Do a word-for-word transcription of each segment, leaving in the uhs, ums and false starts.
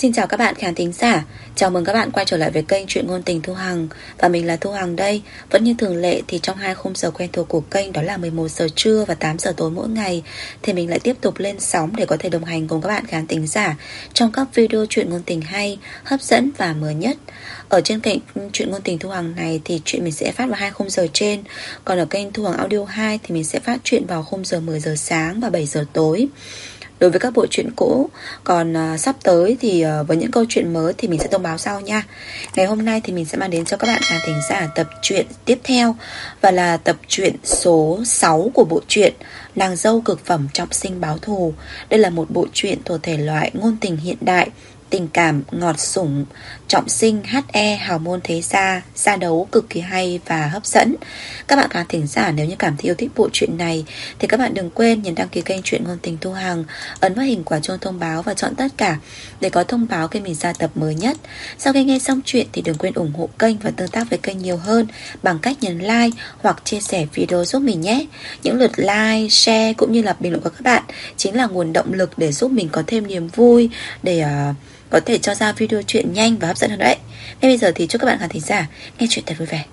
Xin chào các bạn khán thính giả. Chào mừng các bạn quay trở lại với kênh Chuyện Ngôn Tình Thu Hằng. Và mình là Thu Hằng đây. Vẫn như thường lệ thì trong hai khung giờ quen thuộc của kênh, đó là mười một giờ trưa và tám giờ tối mỗi ngày, thì mình lại tiếp tục lên sóng để có thể đồng hành cùng các bạn khán thính giả trong các video chuyện ngôn tình hay, hấp dẫn và mới nhất. Ở trên kênh Chuyện Ngôn Tình Thu Hằng này thì chuyện mình sẽ phát vào hai khung giờ trên. Còn ở kênh Thu Hằng Audio hai thì mình sẽ phát chuyện vào khung giờ mười giờ sáng và bảy giờ tối. Đối với các bộ truyện cũ, còn uh, sắp tới thì uh, với những câu chuyện mới thì mình sẽ thông báo sau nha. Ngày hôm nay thì mình sẽ mang đến cho các bạn khán thính giả tập truyện tiếp theo, và là tập truyện số sáu của bộ truyện Nàng dâu cực phẩm trọng sinh báo thù. Đây là một bộ truyện thuộc thể loại ngôn tình hiện đại, tình cảm, ngọt sủng, trọng sinh, hát e, hào môn thế gia, gia đấu cực kỳ hay và hấp dẫn. Các bạn khán thính giả nếu như cảm thấy yêu thích bộ truyện này thì các bạn đừng quên nhấn đăng ký kênh Chuyện Ngôn Tình Thu Hằng, ấn vào hình quả chuông thông báo và chọn tất cả để có thông báo khi mình ra tập mới nhất. Sau khi nghe xong chuyện thì đừng quên ủng hộ kênh và tương tác với kênh nhiều hơn bằng cách nhấn like hoặc chia sẻ video giúp mình nhé. Những lượt like, share cũng như là bình luận của các bạn chính là nguồn động lực để giúp mình có thêm niềm vui, để uh, có thể cho ra video chuyện nhanh và hấp dẫn hơn đấy. Ngay bây giờ thì chúc các bạn khán thính giả nghe chuyện thật vui vẻ.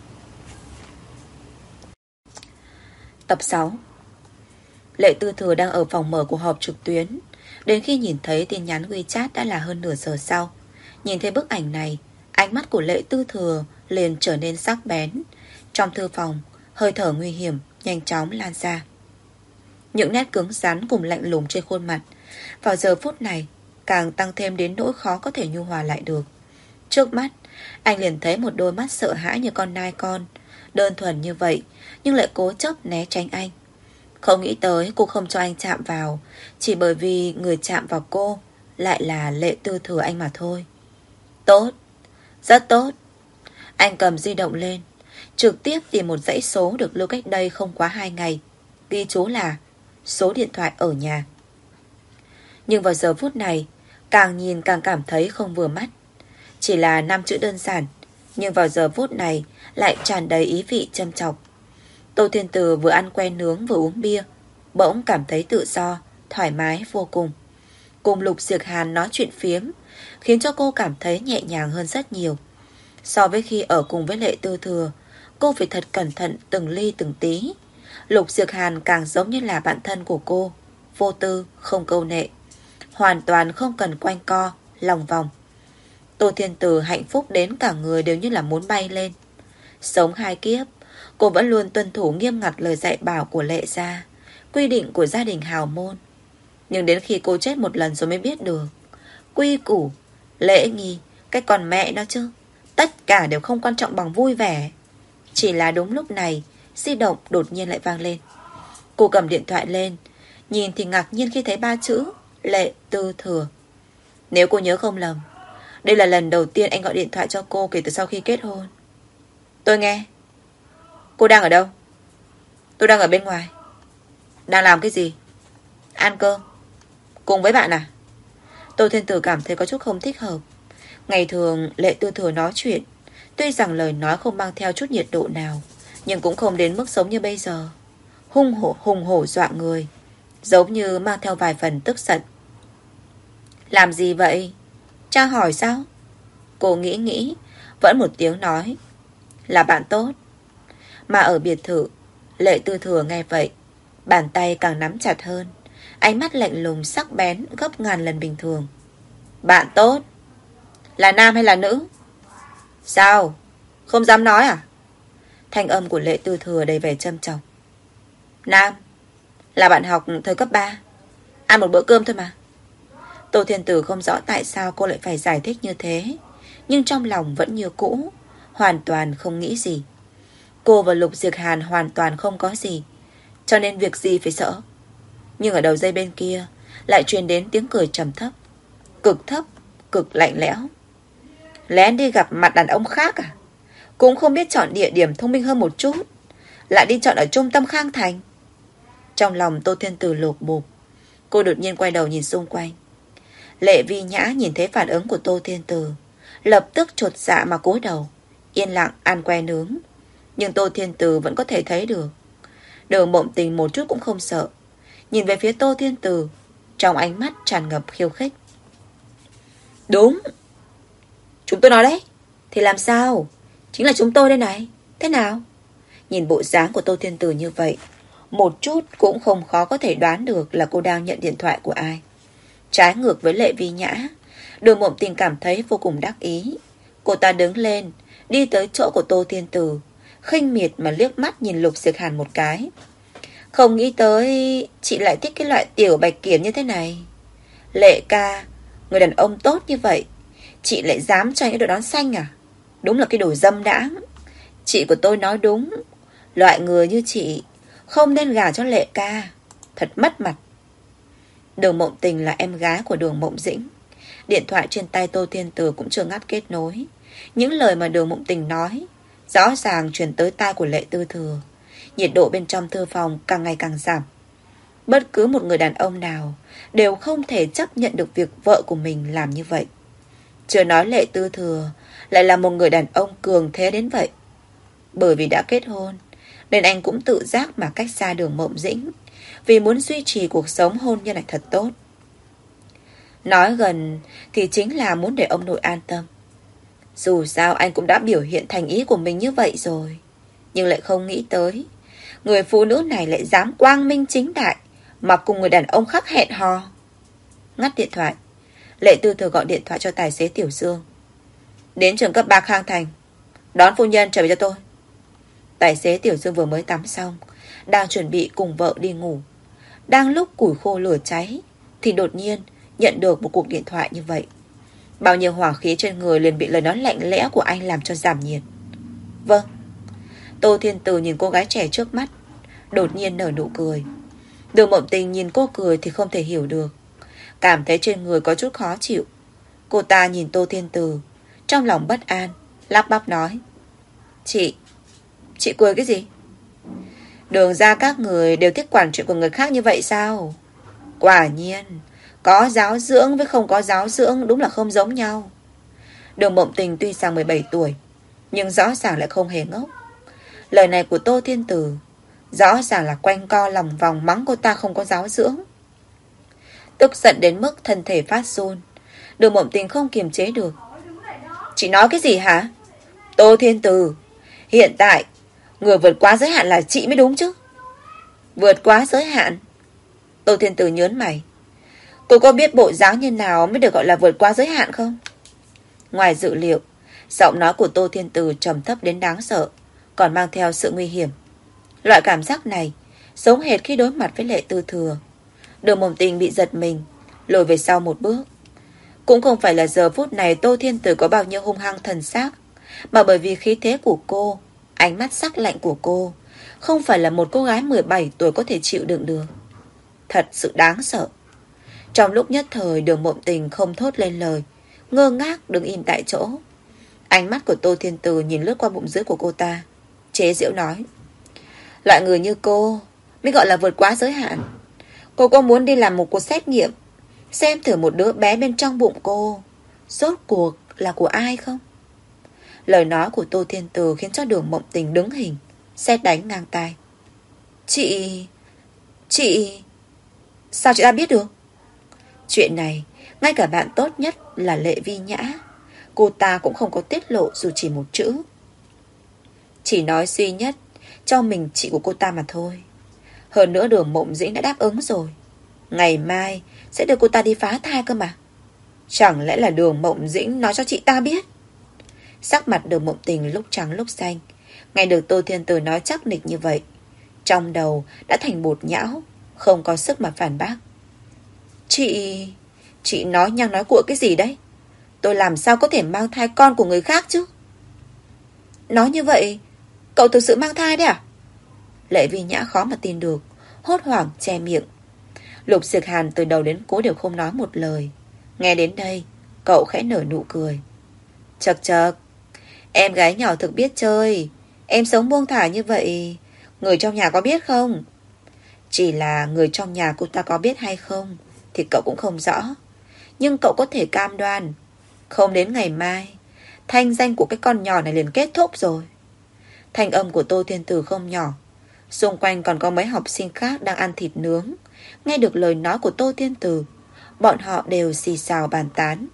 Tập sáu. Lệ Tư Thừa đang ở phòng mở cuộc họp trực tuyến. Đến khi nhìn thấy tin nhắn WeChat đã là hơn nửa giờ sau. Nhìn thấy bức ảnh này, ánh mắt của Lệ Tư Thừa liền trở nên sắc bén. Trong thư phòng, hơi thở nguy hiểm nhanh chóng lan ra. Những nét cứng rắn cùng lạnh lùng trên khuôn mặt vào giờ phút này càng tăng thêm đến nỗi khó có thể nhu hòa lại được. Trước mắt, anh liền thấy một đôi mắt sợ hãi như con nai con, đơn thuần như vậy nhưng lại cố chấp né tránh anh. Không nghĩ tới cô không cho anh chạm vào, chỉ bởi vì người chạm vào cô lại là Lệ Tư Thừa anh mà thôi. Tốt, rất tốt. Anh cầm di động lên, trực tiếp tìm một dãy số được lưu cách đây không quá hai ngày, ghi chú là số điện thoại ở nhà. Nhưng vào giờ phút này, càng nhìn càng cảm thấy không vừa mắt. Chỉ là năm chữ đơn giản, nhưng vào giờ phút này lại tràn đầy ý vị châm chọc. Tô Thiên Từ vừa ăn que nướng vừa uống bia, bỗng cảm thấy tự do, thoải mái vô cùng. Cùng Lục Diệc Hàn nói chuyện phiếm, khiến cho cô cảm thấy nhẹ nhàng hơn rất nhiều. So với khi ở cùng với Lệ Tư Thừa, cô phải thật cẩn thận từng ly từng tí. Lục Diệc Hàn càng giống như là bạn thân của cô, vô tư, không câu nệ, hoàn toàn không cần quanh co, lòng vòng. Tô Thiên Từ hạnh phúc đến cả người đều như là muốn bay lên. Sống hai kiếp, cô vẫn luôn tuân thủ nghiêm ngặt lời dạy bảo của Lệ gia, quy định của gia đình hào môn. Nhưng đến khi cô chết một lần rồi mới biết được, quy củ, lễ nghi, cái con mẹ nó chứ, tất cả đều không quan trọng bằng vui vẻ. Chỉ là đúng lúc này, di động đột nhiên lại vang lên. Cô cầm điện thoại lên, nhìn thì ngạc nhiên khi thấy ba chữ Lệ Tư Thừa. Nếu cô nhớ không lầm, đây là lần đầu tiên anh gọi điện thoại cho cô kể từ sau khi kết hôn. Tôi nghe. Cô đang ở đâu? Tôi đang ở bên ngoài. Đang làm cái gì? Ăn cơm. Cùng với bạn à? Tô Thiên Tử cảm thấy có chút không thích hợp. Ngày thường Lệ Tư Thừa nói chuyện, tuy rằng lời nói không mang theo chút nhiệt độ nào, nhưng cũng không đến mức sống như bây giờ, hung hổ, hùng hổ dọa người, giống như mang theo vài phần tức giận. Làm gì vậy? Cha hỏi sao? Cô nghĩ nghĩ, vẫn một tiếng nói, là bạn tốt. Mà ở biệt thự, Lệ Tư Thừa nghe vậy, bàn tay càng nắm chặt hơn, ánh mắt lạnh lùng sắc bén gấp ngàn lần bình thường. Bạn tốt? Là nam hay là nữ? Sao? Không dám nói à? Thanh âm của Lệ Tư Thừa đầy vẻ châm chọc. Nam. Là bạn học thời cấp ba, ăn một bữa cơm thôi mà. Tô Thiên Tử không rõ tại sao cô lại phải giải thích như thế, nhưng trong lòng vẫn như cũ, hoàn toàn không nghĩ gì. Cô và Lục Diệc Hàn hoàn toàn không có gì, cho nên việc gì phải sợ. Nhưng ở đầu dây bên kia lại truyền đến tiếng cười trầm thấp, cực thấp, cực lạnh lẽo. Lén đi gặp mặt đàn ông khác à? Cũng không biết chọn địa điểm thông minh hơn một chút, lại đi chọn ở trung tâm Khang Thành. Trong lòng Tô Thiên Tử lột bột. Cô đột nhiên quay đầu nhìn xung quanh. Lệ Vi Nhã nhìn thấy phản ứng của Tô Thiên Tử, lập tức chột dạ mà cúi đầu, yên lặng ăn que nướng. Nhưng Tô Thiên Tử vẫn có thể thấy được, Đường Mộng Tình một chút cũng không sợ, nhìn về phía Tô Thiên Tử, trong ánh mắt tràn ngập khiêu khích. Đúng, chúng tôi nói đấy. Thì làm sao? Chính là chúng tôi đây này. Thế nào? Nhìn bộ dáng của Tô Thiên Từ như vậy, một chút cũng không khó có thể đoán được là cô đang nhận điện thoại của ai. Trái ngược với Lệ Vi Nhã, Đường Mộng Tình cảm thấy vô cùng đắc ý. Cô ta đứng lên, đi tới chỗ của Tô Thiên Từ, khinh miệt mà liếc mắt nhìn Lục Diệc Hàn một cái. Không nghĩ tới chị lại thích cái loại tiểu bạch kiểm như thế này. Lệ ca, người đàn ông tốt như vậy, chị lại dám cho những đội nón xanh à? Đúng là cái đồ dâm đãng. Chị của tôi nói đúng, loại người như chị không nên gả cho Lệ ca, thật mất mặt. Đường Mộng Tình là em gái của Đường Mộng Dĩnh. Điện thoại trên tay Tô Thiên Từ cũng chưa ngắt kết nối. Những lời mà Đường Mộng Tình nói rõ ràng truyền tới tai của Lệ Tư Thừa. Nhiệt độ bên trong thư phòng càng ngày càng giảm. Bất cứ một người đàn ông nào đều không thể chấp nhận được việc vợ của mình làm như vậy. Chưa nói Lệ Tư Thừa lại là một người đàn ông cường thế đến vậy. Bởi vì đã kết hôn nên anh cũng tự giác mà cách xa Đường Mộng Dĩnh, vì muốn duy trì cuộc sống hôn nhân này thật tốt. Nói gần thì chính là muốn để ông nội an tâm. Dù sao anh cũng đã biểu hiện thành ý của mình như vậy rồi, nhưng lại không nghĩ tới người phụ nữ này lại dám quang minh chính đại mà cùng người đàn ông khác hẹn hò. Ngắt điện thoại, Lệ Tư Thừa gọi điện thoại cho tài xế Tiểu Dương. Đến trường cấp ba Khang Thành, đón phu nhân trở về cho tôi. Tài xế Tiểu Dương vừa mới tắm xong, đang chuẩn bị cùng vợ đi ngủ. Đang lúc củi khô lửa cháy thì đột nhiên nhận được một cuộc điện thoại như vậy. Bao nhiêu hỏa khí trên người liền bị lời nói lạnh lẽo của anh làm cho giảm nhiệt. Vâng. Tô Thiên Từ nhìn cô gái trẻ trước mắt, đột nhiên nở nụ cười. Đường Mộng Tình nhìn cô cười thì không thể hiểu được, cảm thấy trên người có chút khó chịu. Cô ta nhìn Tô Thiên Từ, trong lòng bất an, lắp bắp nói: Chị, chị cười cái gì? Đường ra các người đều thích quản chuyện của người khác như vậy sao? Quả nhiên, có giáo dưỡng với không có giáo dưỡng đúng là không giống nhau. Đường Mộng Tình tuy rằng mười bảy tuổi, nhưng rõ ràng lại không hề ngốc. Lời này của Tô Thiên Từ rõ ràng là quanh co lòng vòng mắng cô ta không có giáo dưỡng. Tức giận đến mức thân thể phát run, Đường Mộng Tình không kiềm chế được. Chị nói cái gì hả? Tô Thiên Từ, hiện tại người vượt quá giới hạn là chị mới đúng chứ. Vượt quá giới hạn? Tô Thiên Từ nhớn mày. Cô có biết bộ dáng như nào mới được gọi là vượt quá giới hạn không? Ngoài dự liệu, giọng nói của Tô Thiên Từ trầm thấp đến đáng sợ, còn mang theo sự nguy hiểm. Loại cảm giác này giống hệt khi đối mặt với Lệ Tư Thừa. Đường Mộng Tình bị giật mình, lùi về sau một bước. Cũng không phải là giờ phút này Tô Thiên Từ có bao nhiêu hung hăng thần xác, mà bởi vì khí thế của cô, ánh mắt sắc lạnh của cô, không phải là một cô gái mười bảy tuổi có thể chịu đựng được. Thật sự đáng sợ. Trong lúc nhất thời, Đường Mộng Tình không thốt lên lời, ngơ ngác đứng im tại chỗ. Ánh mắt của Tô Thiên Từ nhìn lướt qua bụng dưới của cô ta, chế giễu nói: Loại người như cô mới gọi là vượt quá giới hạn. Cô có muốn đi làm một cuộc xét nghiệm, xem thử một đứa bé bên trong bụng cô rốt cuộc là của ai không? Lời nói của Tô Thiên Từ khiến cho Đường Mộng Tình đứng hình, sét đánh ngang tai. Chị... Chị... Sao chị ta biết được? Chuyện này, ngay cả bạn tốt nhất là Lệ Vi Nhã, cô ta cũng không có tiết lộ dù chỉ một chữ. Chỉ nói duy nhất cho mình chị của cô ta mà thôi. Hơn nữa Đường Mộng Dĩnh đã đáp ứng rồi, ngày mai sẽ được cô ta đi phá thai cơ mà. Chẳng lẽ là Đường Mộng Dĩnh nói cho chị ta biết? Sắc mặt Đường Mộng Tình lúc trắng lúc xanh, nghe được Tô Thiên Từ nói chắc nịch như vậy, trong đầu đã thành bột nhão, không có sức mà phản bác. Chị... Chị nói nhăng nói cuội cái gì đấy? Tôi làm sao có thể mang thai con của người khác chứ? Nói như vậy, cậu thực sự mang thai đấy à? Lệ Vi Nhã khó mà tin được, hốt hoảng che miệng. Lục Diệc Hàn từ đầu đến cuối đều không nói một lời. Nghe đến đây, cậu khẽ nở nụ cười. Chật chật, em gái nhỏ thực biết chơi. Em sống buông thả như vậy, người trong nhà có biết không? Chỉ là người trong nhà cô ta có biết hay không thì cậu cũng không rõ. Nhưng cậu có thể cam đoan, không đến ngày mai, thanh danh của cái con nhỏ này liền kết thúc rồi. Thanh âm của Tô Thiên Từ không nhỏ. Xung quanh còn có mấy học sinh khác đang ăn thịt nướng. Nghe được lời nói của Tô Thiên Từ, bọn họ đều xì xào bàn tán.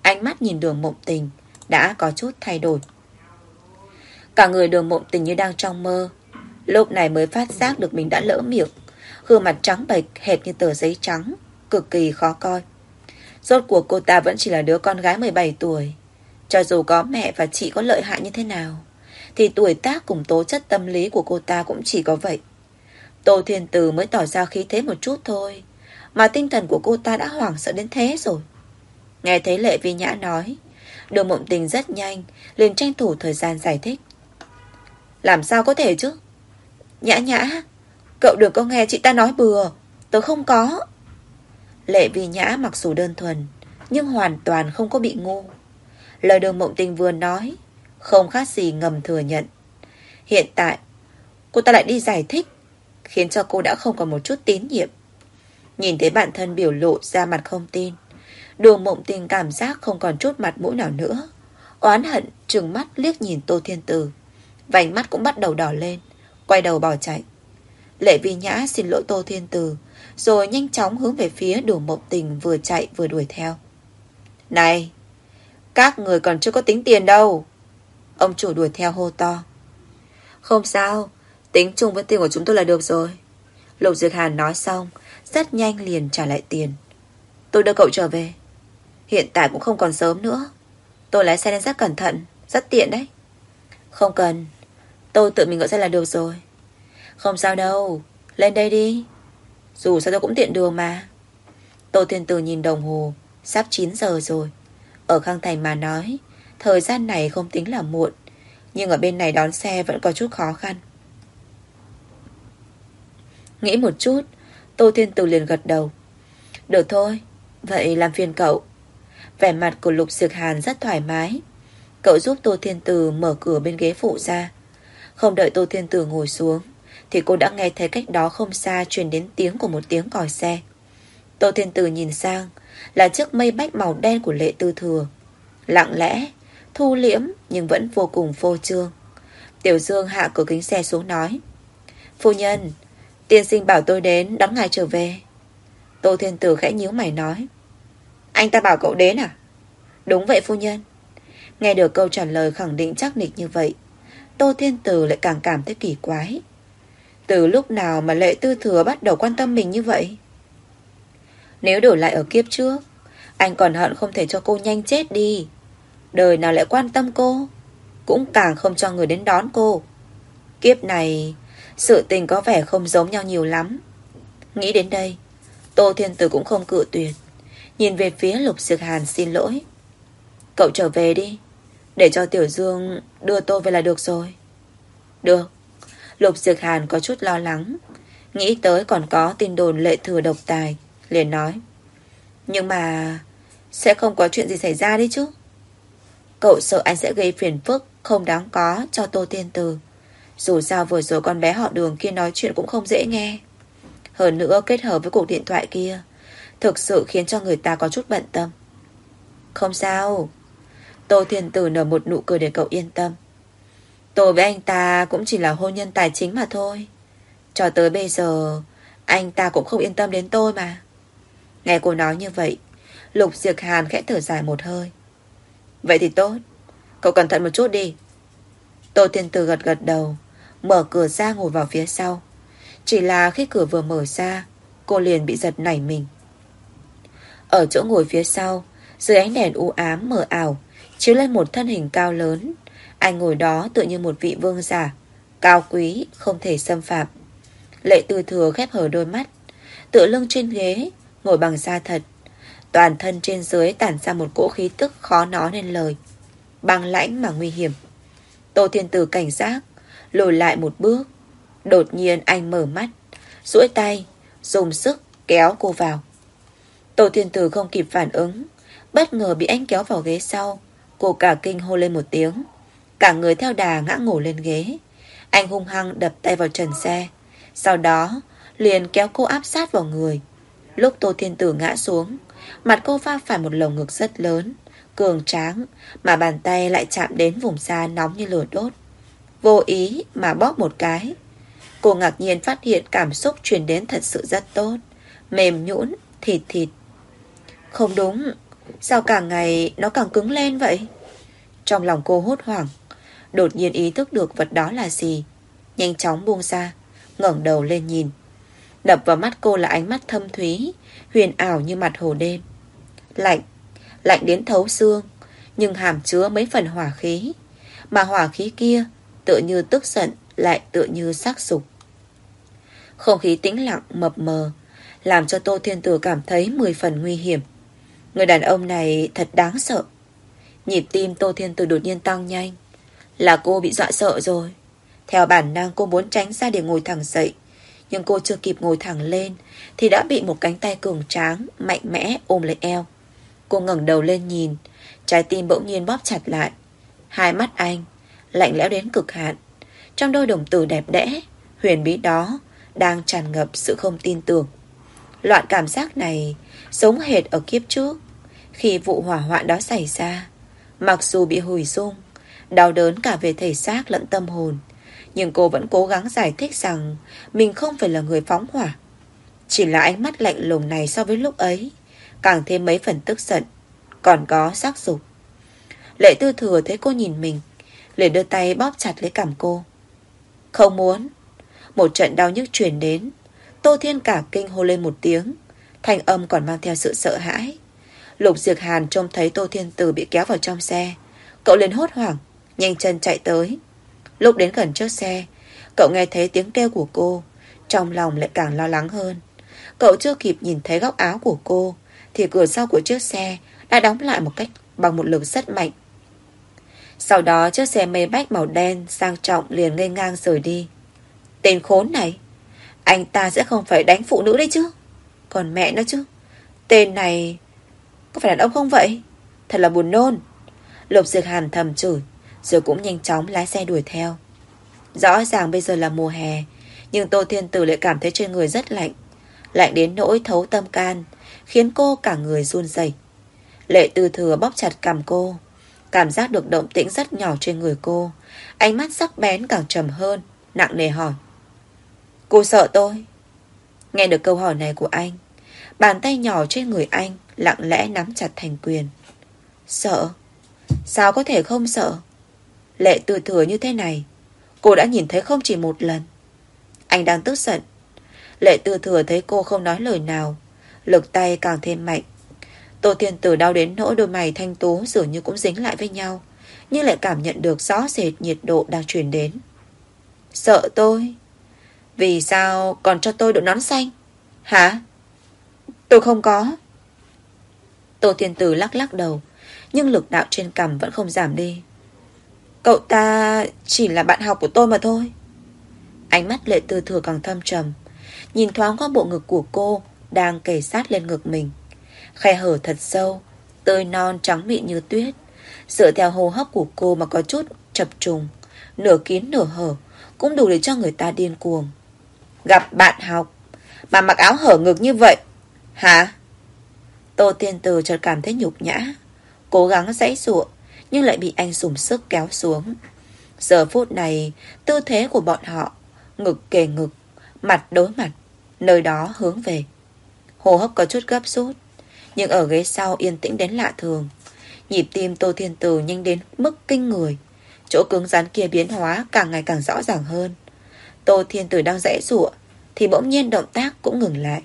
Ánh mắt nhìn Đường Mộng Tình đã có chút thay đổi. Cả người Đường Mộng Tình như đang trong mơ. Lúc này mới phát giác được mình đã lỡ miệng. Gương mặt trắng bệch hệt như tờ giấy trắng, cực kỳ khó coi. Rốt cuộc cô ta vẫn chỉ là đứa con gái mười bảy tuổi. Cho dù có mẹ và chị có lợi hại như thế nào, thì tuổi tác cùng tố chất tâm lý của cô ta cũng chỉ có vậy. Tô Thiên Từ mới tỏ ra khí thế một chút thôi, mà tinh thần của cô ta đã hoảng sợ đến thế rồi. Nghe thấy Lệ Vi Nhã nói, Đường Mộng Tình rất nhanh liền tranh thủ thời gian giải thích. Làm sao có thể chứ? Nhã Nhã, cậu đừng có nghe chị ta nói bừa. Tớ không có. Lệ Vi Nhã mặc dù đơn thuần, nhưng hoàn toàn không có bị ngu. Lời Đường Mộng Tình vừa nói không khác gì ngầm thừa nhận. Hiện tại cô ta lại đi giải thích, khiến cho cô đã không còn một chút tín nhiệm. Nhìn thấy bản thân biểu lộ ra mặt không tin, Đường Mộng Tình cảm giác không còn chút mặt mũi nào nữa. Oán hận trừng mắt liếc nhìn Tô Thiên Từ, vành mắt cũng bắt đầu đỏ lên, quay đầu bỏ chạy. Lệ Vi Nhã xin lỗi Tô Thiên Từ, rồi nhanh chóng hướng về phía Đường Mộng Tình, vừa chạy vừa đuổi theo. Này, các người còn chưa có tính tiền đâu. Ông chủ đuổi theo hô to. Không sao, tính chung với tiền của chúng tôi là được rồi. Lục Diệc Hàn nói xong, rất nhanh liền trả lại tiền. Tôi đưa cậu trở về. Hiện tại cũng không còn sớm nữa. Tôi lái xe nên rất cẩn thận, rất tiện đấy. Không cần, tôi tự mình gọi xe là được rồi. Không sao đâu, lên đây đi. Dù sao tôi cũng tiện đường mà. Tô Thiên Từ nhìn đồng hồ, sắp chín giờ rồi. Ở Khang Thành mà nói, thời gian này không tính là muộn, nhưng ở bên này đón xe vẫn có chút khó khăn. Nghĩ một chút, Tô Thiên Từ liền gật đầu. Được thôi, vậy làm phiền cậu. Vẻ mặt của Lục Diệc Hàn rất thoải mái. Cậu giúp Tô Thiên Từ mở cửa bên ghế phụ ra. Không đợi Tô Thiên Từ ngồi xuống, thì cô đã nghe thấy cách đó không xa truyền đến tiếng của một tiếng còi xe. Tô Thiên Từ nhìn sang, là chiếc mây bách màu đen của Lệ Tư Thừa. Lặng lẽ, thu liễm nhưng vẫn vô cùng phô trương. Tiểu Dương hạ cửa kính xe xuống nói. Phu nhân, tiên sinh bảo tôi đến đón ngài trở về. Tô Thiên Từ khẽ nhíu mày nói. Anh ta bảo cậu đến à? Đúng vậy phu nhân. Nghe được câu trả lời khẳng định chắc nịch như vậy, Tô Thiên Từ lại càng cảm thấy kỳ quái. Từ lúc nào mà Lệ Tư Thừa bắt đầu quan tâm mình như vậy? Nếu đổi lại ở kiếp trước, anh còn hận không thể cho cô nhanh chết đi. Đời nào lại quan tâm cô, cũng càng không cho người đến đón cô. Kiếp này, sự tình có vẻ không giống nhau nhiều lắm. Nghĩ đến đây, Tô Thiên Từ cũng không cự tuyệt, nhìn về phía Lục Diệc Hàn xin lỗi. Cậu trở về đi, để cho Tiểu Dương đưa tôi về là được rồi. Được. Lục Diệc Hàn có chút lo lắng, nghĩ tới còn có tin đồn Lệ Thừa độc tài, liền nói. Nhưng mà sẽ không có chuyện gì xảy ra đi chứ? Cậu sợ anh sẽ gây phiền phức không đáng có cho Tô Thiên Từ. Dù sao vừa rồi con bé họ Đường kia nói chuyện cũng không dễ nghe. Hơn nữa kết hợp với cuộc điện thoại kia, thực sự khiến cho người ta có chút bận tâm. Không sao. Tô Thiên Từ nở một nụ cười để cậu yên tâm. Tôi với anh ta cũng chỉ là hôn nhân tài chính mà thôi. Cho tới bây giờ anh ta cũng không yên tâm đến tôi mà. Nghe cô nói như vậy, Lục Diệc Hàn khẽ thở dài một hơi. Vậy thì tốt, cậu cẩn thận một chút đi. Tô Thiên Từ gật gật đầu, mở cửa ra ngồi vào phía sau. Chỉ là khi cửa vừa mở ra, cô liền bị giật nảy mình. Ở chỗ ngồi phía sau, dưới ánh đèn u ám mờ ảo, chiếu lên một thân hình cao lớn. Anh ngồi đó tựa như một vị vương giả, cao quý, không thể xâm phạm. Lệ Tư Thừa khép hờ đôi mắt, tựa lưng trên ghế, ngồi bằng da thật. Toàn thân trên dưới tản ra một cỗ khí tức khó nói nên lời, băng lãnh mà nguy hiểm. Tô Thiên Từ cảnh giác, lùi lại một bước. Đột nhiên anh mở mắt, duỗi tay, dùng sức kéo cô vào. Tô Thiên Từ không kịp phản ứng, bất ngờ bị anh kéo vào ghế sau. Cô cả kinh hô lên một tiếng, cả người theo đà ngã ngổ lên ghế. Anh hung hăng đập tay vào trần xe, sau đó liền kéo cô áp sát vào người. Lúc Tô Thiên Từ ngã xuống, mặt cô va phải một lồng ngực rất lớn, cường tráng, mà bàn tay lại chạm đến vùng da nóng như lửa đốt. Vô ý mà bóp một cái. Cô ngạc nhiên phát hiện cảm xúc truyền đến thật sự rất tốt, mềm nhũn, thịt thịt. Không đúng, Sao càng ngày nó càng cứng lên vậy? Trong lòng cô hốt hoảng, đột nhiên ý thức được vật đó là gì. Nhanh chóng buông ra, ngẩng đầu lên nhìn. Đập vào mắt cô là ánh mắt thâm thúy, huyền ảo như mặt hồ đêm. Lạnh, lạnh đến thấu xương, nhưng hàm chứa mấy phần hỏa khí. Mà hỏa khí kia tựa như tức giận, lại tựa như sắc dục. Không khí tĩnh lặng mập mờ, làm cho Tô Thiên Tử cảm thấy mười phần nguy hiểm. Người đàn ông này thật đáng sợ. Nhịp tim Tô Thiên Tử đột nhiên tăng nhanh. Là cô bị dọa sợ rồi. Theo bản năng cô muốn tránh ra để ngồi thẳng dậy, nhưng cô chưa kịp ngồi thẳng lên thì đã bị một cánh tay cường tráng mạnh mẽ ôm lấy eo. Cô ngẩng đầu lên nhìn, trái tim bỗng nhiên bóp chặt lại. Hai mắt anh lạnh lẽo đến cực hạn. Trong đôi đồng tử đẹp đẽ huyền bí đó đang tràn ngập sự không tin tưởng. Loạn cảm giác này giống hệt ở kiếp trước, khi vụ hỏa hoạn đó xảy ra. Mặc dù bị hủy dung, đau đớn cả về thể xác lẫn tâm hồn, nhưng cô vẫn cố gắng giải thích rằng mình không phải là người phóng hỏa. Chỉ là ánh mắt lạnh lùng này so với lúc ấy càng thêm mấy phần tức giận, còn có sắc dục. Lệ Tư Thừa thấy cô nhìn mình, liền đưa tay bóp chặt lấy cằm cô. Không muốn. Một trận đau nhức truyền đến. Tô Thiên cả kinh hô lên một tiếng, thanh âm còn mang theo sự sợ hãi. Lục Diệc Hàn trông thấy Tô Thiên Tử bị kéo vào trong xe, cậu liền hốt hoảng nhanh chân chạy tới. Lúc đến gần trước xe, cậu nghe thấy tiếng kêu của cô, trong lòng lại càng lo lắng hơn. Cậu chưa kịp nhìn thấy góc áo của cô thì cửa sau của chiếc xe đã đóng lại một cách bằng một lực rất mạnh. Sau đó chiếc xe Maybach màu đen sang trọng liền ngây ngang rời đi. Tên khốn này, anh ta sẽ không phải đánh phụ nữ đấy chứ? Còn mẹ nó chứ, tên này có phải đàn ông không vậy? Thật là buồn nôn. Lục Diệc Hàn thầm chửi, rồi cũng nhanh chóng lái xe đuổi theo. Rõ ràng bây giờ là mùa hè, nhưng Tô Thiên Tử lại cảm thấy trên người rất lạnh. Lạnh đến nỗi thấu tâm can, khiến cô cả người run rẩy. Lệ Tư Thừa bóp chặt cằm cô, cảm giác được động tĩnh rất nhỏ trên người cô. Ánh mắt sắc bén càng trầm hơn, nặng nề hỏi. Cô sợ tôi? Nghe được câu hỏi này của anh, bàn tay nhỏ trên người anh lặng lẽ nắm chặt thành quyền. Sợ? Sao có thể không sợ? Lệ Tư Thừa như thế này cô đã nhìn thấy không chỉ một lần. Anh đang tức giận. Lệ Tư Thừa thấy cô không nói lời nào, lực tay càng thêm mạnh. Tô Thiên Tử đau đến nỗi đôi mày thanh tú dường như cũng dính lại với nhau, nhưng lại cảm nhận được rõ rệt nhiệt độ đang truyền đến. Sợ tôi? Vì sao còn cho tôi đội nón xanh? Hả? Tôi không có. Tô Thiên Tử lắc lắc đầu, nhưng lực đạo trên cằm vẫn không giảm đi. Cậu ta chỉ là bạn học của tôi mà thôi. Ánh mắt Lệ Tư Thừa càng thâm trầm, nhìn thoáng qua bộ ngực của cô đang kề sát lên ngực mình. Khe hở thật sâu, tươi non trắng mịn như tuyết. Dựa theo hô hấp của cô mà có chút chập trùng, nửa kín nửa hở, cũng đủ để cho người ta điên cuồng. Gặp bạn học mà mặc áo hở ngực như vậy hả? Tô Thiên Tử chợt cảm thấy nhục nhã, cố gắng giãy giụa nhưng lại bị anh dùng sức kéo xuống. Giờ phút này, tư thế của bọn họ, ngực kề ngực, mặt đối mặt, nơi đó hướng về. Hô hấp có chút gấp rút, nhưng ở ghế sau yên tĩnh đến lạ thường. Nhịp tim Tô Thiên Tử nhanh đến mức kinh người, chỗ cứng rắn kia biến hóa càng ngày càng rõ ràng hơn. Tô Thiên Tử đang giãy giụa thì bỗng nhiên động tác cũng ngừng lại.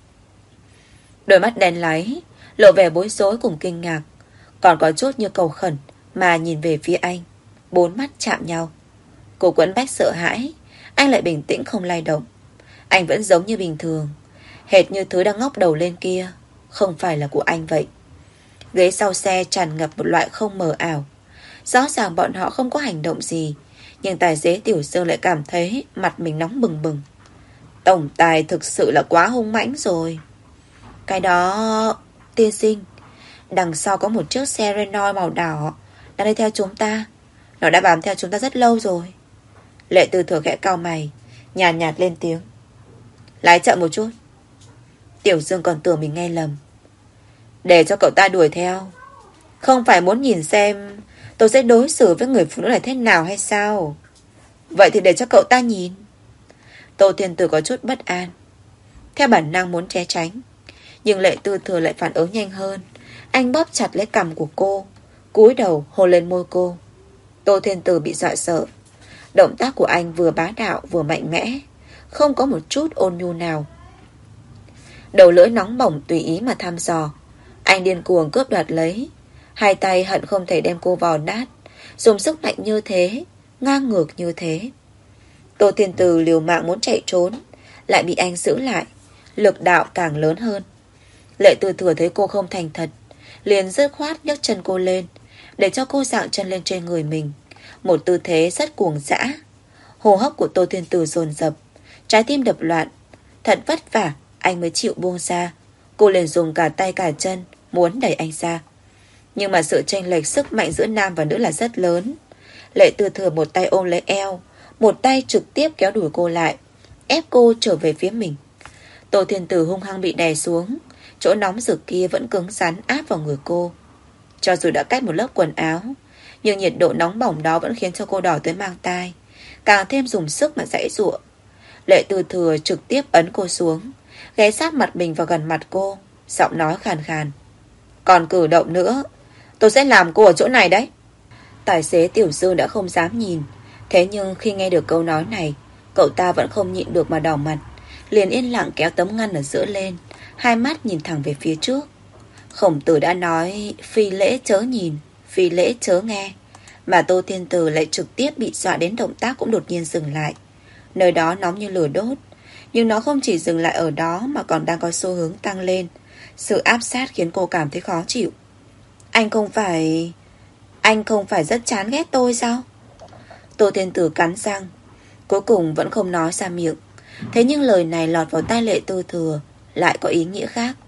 Đôi mắt đen láy lộ vẻ bối rối cùng kinh ngạc, còn có chút như cầu khẩn mà nhìn về phía anh. Bốn mắt chạm nhau. Cô quẫn bách sợ hãi, anh lại bình tĩnh không lay động. Anh vẫn giống như bình thường, hệt như thứ đang ngóc đầu lên kia không phải là của anh vậy. Ghế sau xe tràn ngập một loại không mờ ảo. Rõ ràng bọn họ không có hành động gì, nhưng tài xế Tiểu Dương lại cảm thấy mặt mình nóng bừng bừng. Tổng tài thực sự là quá hung mãnh rồi. Cái đó... Tiên sinh, đằng sau có một chiếc xe Renault màu đỏ đang đi theo chúng ta. Nó đã bám theo chúng ta rất lâu rồi. Lệ Tư Thừa khẽ cau mày, nhàn nhạt, nhạt lên tiếng. Lái chậm một chút. Tiểu Dương còn tưởng mình nghe lầm. Để cho cậu ta đuổi theo, không phải muốn nhìn xem tôi sẽ đối xử với người phụ nữ này thế nào hay sao? Vậy thì để cho cậu ta nhìn. Tô Thiên Tử có chút bất an, theo bản năng muốn né tránh, nhưng Lệ Tư Thừa lại phản ứng nhanh hơn. Anh bóp chặt lấy cằm của cô, cúi đầu hôn lên môi cô. Tô Thiên Từ bị dọa sợ. Động tác của anh vừa bá đạo vừa mạnh mẽ, không có một chút ôn nhu nào. Đầu lưỡi nóng bỏng tùy ý mà thăm dò. Anh điên cuồng cướp đoạt lấy. Hai tay hận không thể đem cô vò nát. Dùng sức mạnh như thế, ngang ngược như thế. Tô Thiên Từ liều mạng muốn chạy trốn, lại bị anh giữ lại. Lực đạo càng lớn hơn. Lệ Tư Thừa thấy cô không thành thật, liền dứt khoát nhấc chân cô lên, để cho cô dạng chân lên trên người mình. Một tư thế rất cuồng dã. Hô hấp của Tô Thiên Từ dồn dập, trái tim đập loạn. Thật vất vả anh mới chịu buông ra. Cô liền dùng cả tay cả chân muốn đẩy anh ra. Nhưng mà sự chênh lệch sức mạnh giữa nam và nữ là rất lớn. Lệ Tư Thừa một tay ôm lấy eo, một tay trực tiếp kéo đuổi cô lại, ép cô trở về phía mình. Tô Thiên Tử hung hăng bị đè xuống. Chỗ nóng rực kia vẫn cứng rắn áp vào người cô. Cho dù đã cách một lớp quần áo, nhưng nhiệt độ nóng bỏng đó vẫn khiến cho cô đỏ tới mang tai, càng thêm dùng sức mà giãy giụa. Lệ Tư Thừa trực tiếp ấn cô xuống, ghé sát mặt mình vào gần mặt cô, giọng nói khàn khàn: còn cử động nữa, tôi sẽ làm cô ở chỗ này đấy. Tài xế Tiểu Dương đã không dám nhìn. Thế nhưng khi nghe được câu nói này, cậu ta vẫn không nhịn được mà đỏ mặt, liền yên lặng kéo tấm ngăn ở giữa lên, hai mắt nhìn thẳng về phía trước. Khổng Tử đã nói phi lễ chớ nhìn, phi lễ chớ nghe, mà Tô Thiên Từ lại trực tiếp bị dọa đến động tác cũng đột nhiên dừng lại. Nơi đó nóng như lửa đốt, nhưng nó không chỉ dừng lại ở đó mà còn đang có xu hướng tăng lên. Sự áp sát khiến cô cảm thấy khó chịu. Anh không phải... Anh không phải rất chán ghét tôi sao? Tô Thiên Tử cắn răng, cuối cùng vẫn không nói ra miệng. Thế nhưng lời này lọt vào tai Lệ Tư Thừa lại có ý nghĩa khác.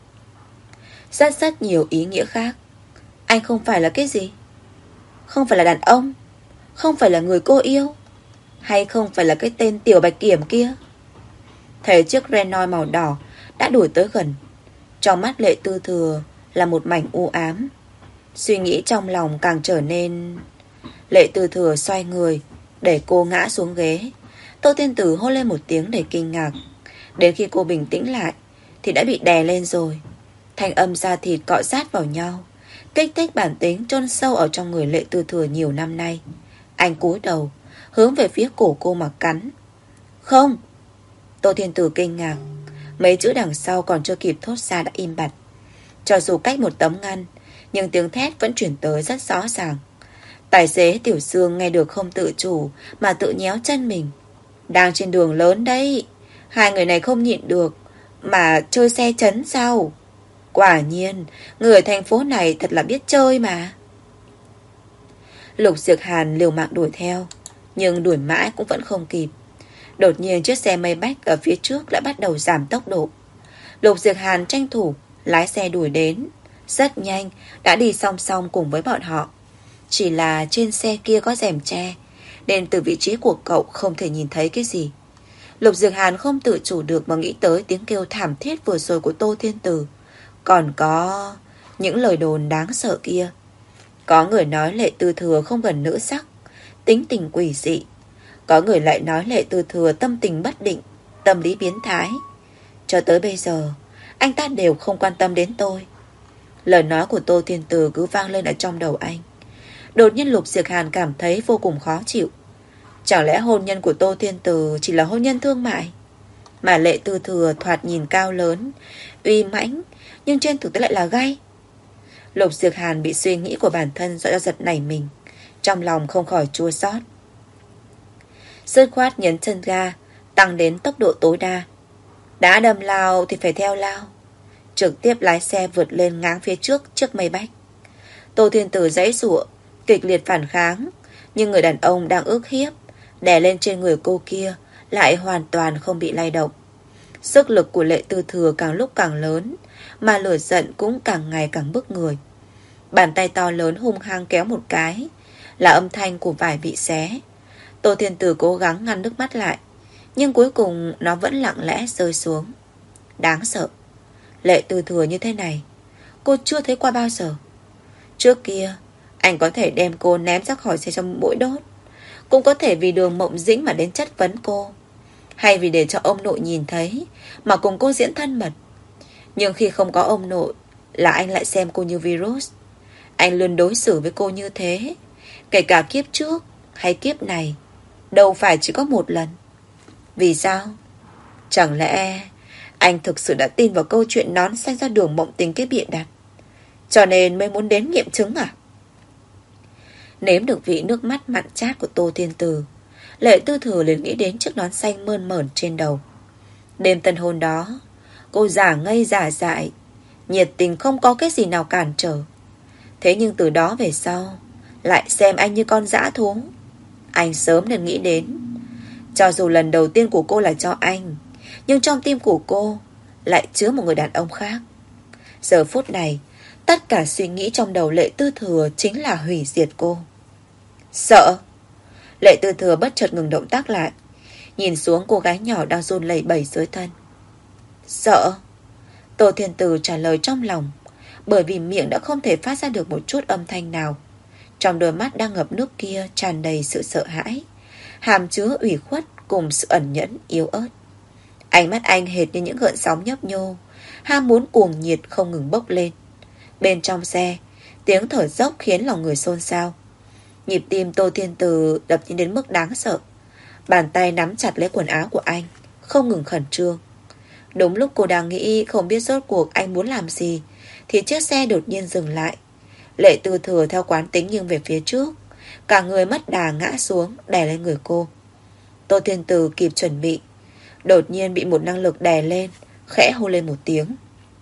Rất rất nhiều ý nghĩa khác. Anh không phải là cái gì? Không phải là đàn ông? Không phải là người cô yêu? Hay không phải là cái tên Tiểu Bạch Kiểm kia? Thấy chiếc Renault màu đỏ đã đuổi tới gần. Trong mắt Lệ Tư Thừa là một mảnh u ám. Suy nghĩ trong lòng càng trở nên... Lệ Tư Thừa xoay người, để cô ngã xuống ghế. Tô Thiên Tử hô lên một tiếng đầy kinh ngạc. Đến khi cô bình tĩnh lại thì đã bị đè lên rồi. Thanh âm da thịt cọ sát vào nhau, kích thích bản tính chôn sâu ở trong người Lệ Tư Thừa nhiều năm nay. Anh cúi đầu, hướng về phía cổ cô mà cắn. Không! Tô Thiên Tử kinh ngạc. Mấy chữ đằng sau còn chưa kịp thốt ra đã im bặt. Cho dù cách một tấm ngăn, nhưng tiếng thét vẫn chuyển tới rất rõ ràng. Tài xế Tiểu Dương nghe được không tự chủ mà tự nhéo chân mình. Đang trên đường lớn đấy, hai người này không nhịn được mà chơi xe chấn sao? Quả nhiên, người ở thành phố này thật là biết chơi mà. Lục Diệc Hàn liều mạng đuổi theo, nhưng đuổi mãi cũng vẫn không kịp. Đột nhiên chiếc xe Maybach ở phía trước đã bắt đầu giảm tốc độ. Lục Diệc Hàn tranh thủ lái xe đuổi đến, rất nhanh đã đi song song cùng với bọn họ. Chỉ là trên xe kia có rèm tre, nên từ vị trí của cậu không thể nhìn thấy cái gì. Lục Diệc Hàn không tự chủ được mà nghĩ tới tiếng kêu thảm thiết vừa rồi của Tô Thiên Tử. Còn có những lời đồn đáng sợ kia. Có người nói Lệ Tư Thừa không gần nữ sắc, tính tình quỷ dị. Có người lại nói Lệ Tư Thừa tâm tình bất định, tâm lý biến thái. Cho tới bây giờ, anh ta đều không quan tâm đến tôi. Lời nói của Tô Thiên Tử cứ vang lên ở trong đầu anh. Đột nhiên Lục Diệc Hàn cảm thấy vô cùng khó chịu. Chẳng lẽ hôn nhân của Tô Thiên Tử chỉ là hôn nhân thương mại? Mà Lệ Tư Thừa thoạt nhìn cao lớn, uy mãnh, nhưng trên thực tế lại là gay. Lục Diệc Hàn bị suy nghĩ của bản thân dọa cho giật nảy mình, trong lòng không khỏi chua xót. Dứt khoát nhấn chân ga, tăng đến tốc độ tối đa. Đã đâm lao thì phải theo lao. Trực tiếp lái xe vượt lên ngáng phía trước chiếc Maybach. Tô Thiên Tử giãy giụa, kịch liệt phản kháng, nhưng người đàn ông đang ức hiếp đè lên trên người cô kia lại hoàn toàn không bị lay động. Sức lực của Lệ Tư Thừa càng lúc càng lớn, mà lửa giận cũng càng ngày càng bức người. Bàn tay to lớn hung hăng kéo một cái, là âm thanh của vải bị xé. Tô Thiên Tử cố gắng ngăn nước mắt lại, nhưng cuối cùng nó vẫn lặng lẽ rơi xuống. Đáng sợ. Lệ Tư Thừa như thế này cô chưa thấy qua bao giờ. Trước kia anh có thể đem cô ném ra khỏi xe trong mũi đốt, cũng có thể vì Đường Mộng Dĩnh mà đến chất vấn cô, hay vì để cho ông nội nhìn thấy mà cùng cô diễn thân mật. Nhưng khi không có ông nội, là anh lại xem cô như virus. Anh luôn đối xử với cô như thế, kể cả kiếp trước hay kiếp này, đâu phải chỉ có một lần. Vì sao? Chẳng lẽ anh thực sự đã tin vào câu chuyện nón xanh ra đường mộng tình cái bịa đặt, cho nên mới muốn đến nghiệm chứng à? Nếm được vị nước mắt mặn chát của Tô Thiên Từ, Lệ Tư Thừa liền nghĩ đến chiếc nón xanh mơn mởn trên đầu. Đêm tân hôn đó, cô giả ngây giả dại, nhiệt tình không có cái gì nào cản trở. Thế nhưng từ đó về sau, lại xem anh như con dã thú. Anh sớm nên nghĩ đến, cho dù lần đầu tiên của cô là cho anh, nhưng trong tim của cô lại chứa một người đàn ông khác. Giờ phút này, tất cả suy nghĩ trong đầu Lệ Tư Thừa chính là hủy diệt cô. Sợ. Lệ Tư Thừa bất chợt ngừng động tác lại, nhìn xuống cô gái nhỏ đang run lẩy bẩy dưới thân. Sợ. Tô Thiên Từ trả lời trong lòng, bởi vì miệng đã không thể phát ra được một chút âm thanh nào. Trong đôi mắt đang ngập nước kia tràn đầy sự sợ hãi, hàm chứa ủy khuất cùng sự ẩn nhẫn yếu ớt. Ánh mắt anh hệt như những gợn sóng nhấp nhô, ham muốn cuồng nhiệt không ngừng bốc lên. Bên trong xe, tiếng thở dốc khiến lòng người xôn xao. Nhịp tim Tô Thiên Từ đập nhanh đến mức đáng sợ. Bàn tay nắm chặt lấy quần áo của anh, không ngừng khẩn trương. Đúng lúc cô đang nghĩ không biết rốt cuộc anh muốn làm gì, thì chiếc xe đột nhiên dừng lại. Lệ Tư Thừa theo quán tính nghiêng về phía trước, cả người mất đà ngã xuống, đè lên người cô. Tô Thiên Từ kịp chuẩn bị, đột nhiên bị một năng lực đè lên, khẽ hô lên một tiếng.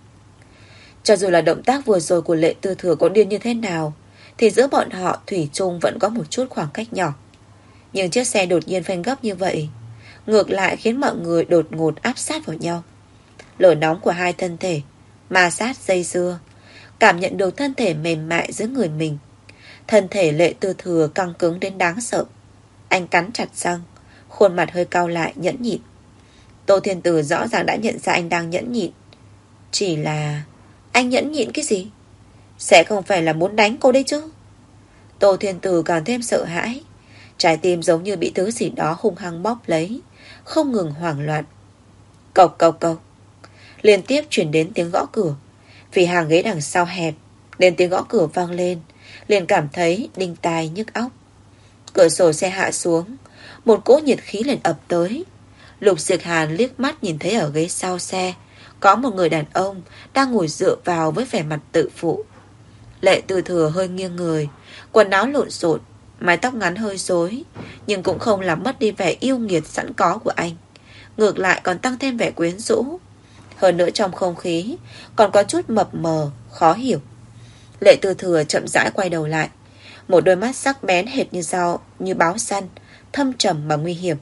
Cho dù là động tác vừa rồi của Lệ Tư Thừa có điên như thế nào, thì giữa bọn họ thủy chung vẫn có một chút khoảng cách nhỏ. Nhưng chiếc xe đột nhiên phanh gấp như vậy, ngược lại khiến mọi người đột ngột áp sát vào nhau. Lửa nóng của hai thân thể ma sát dây dưa, cảm nhận được thân thể mềm mại giữa người mình. Thân thể Lệ Tư Thừa căng cứng đến đáng sợ. Anh cắn chặt răng, khuôn mặt hơi cau lại nhẫn nhịn. Tô Thiên Từ rõ ràng đã nhận ra anh đang nhẫn nhịn. Chỉ là anh nhẫn nhịn cái gì? Sẽ không phải là muốn đánh cô đấy chứ? Tô Thiên Từ càng thêm sợ hãi, trái tim giống như bị thứ gì đó hung hăng bóp lấy, không ngừng hoảng loạn. Cộc cộc cộc, liên tiếp chuyển đến tiếng gõ cửa. Vì hàng ghế đằng sau hẹp nên tiếng gõ cửa vang lên, liền cảm thấy đinh tai nhức óc. Cửa sổ xe hạ xuống, một cỗ nhiệt khí liền ập tới. Lục Diệc Hàn liếc mắt nhìn thấy ở ghế sau xe có một người đàn ông đang ngồi dựa vào với vẻ mặt tự phụ. Lệ Tư Thừa hơi nghiêng người, quần áo lộn xộn, mái tóc ngắn hơi rối, nhưng cũng không làm mất đi vẻ yêu nghiệt sẵn có của anh, ngược lại còn tăng thêm vẻ quyến rũ. Hơn nữa trong không khí còn có chút mập mờ, khó hiểu. Lệ Tư Thừa chậm rãi quay đầu lại, một đôi mắt sắc bén hệt như dao, như báo săn, thâm trầm mà nguy hiểm.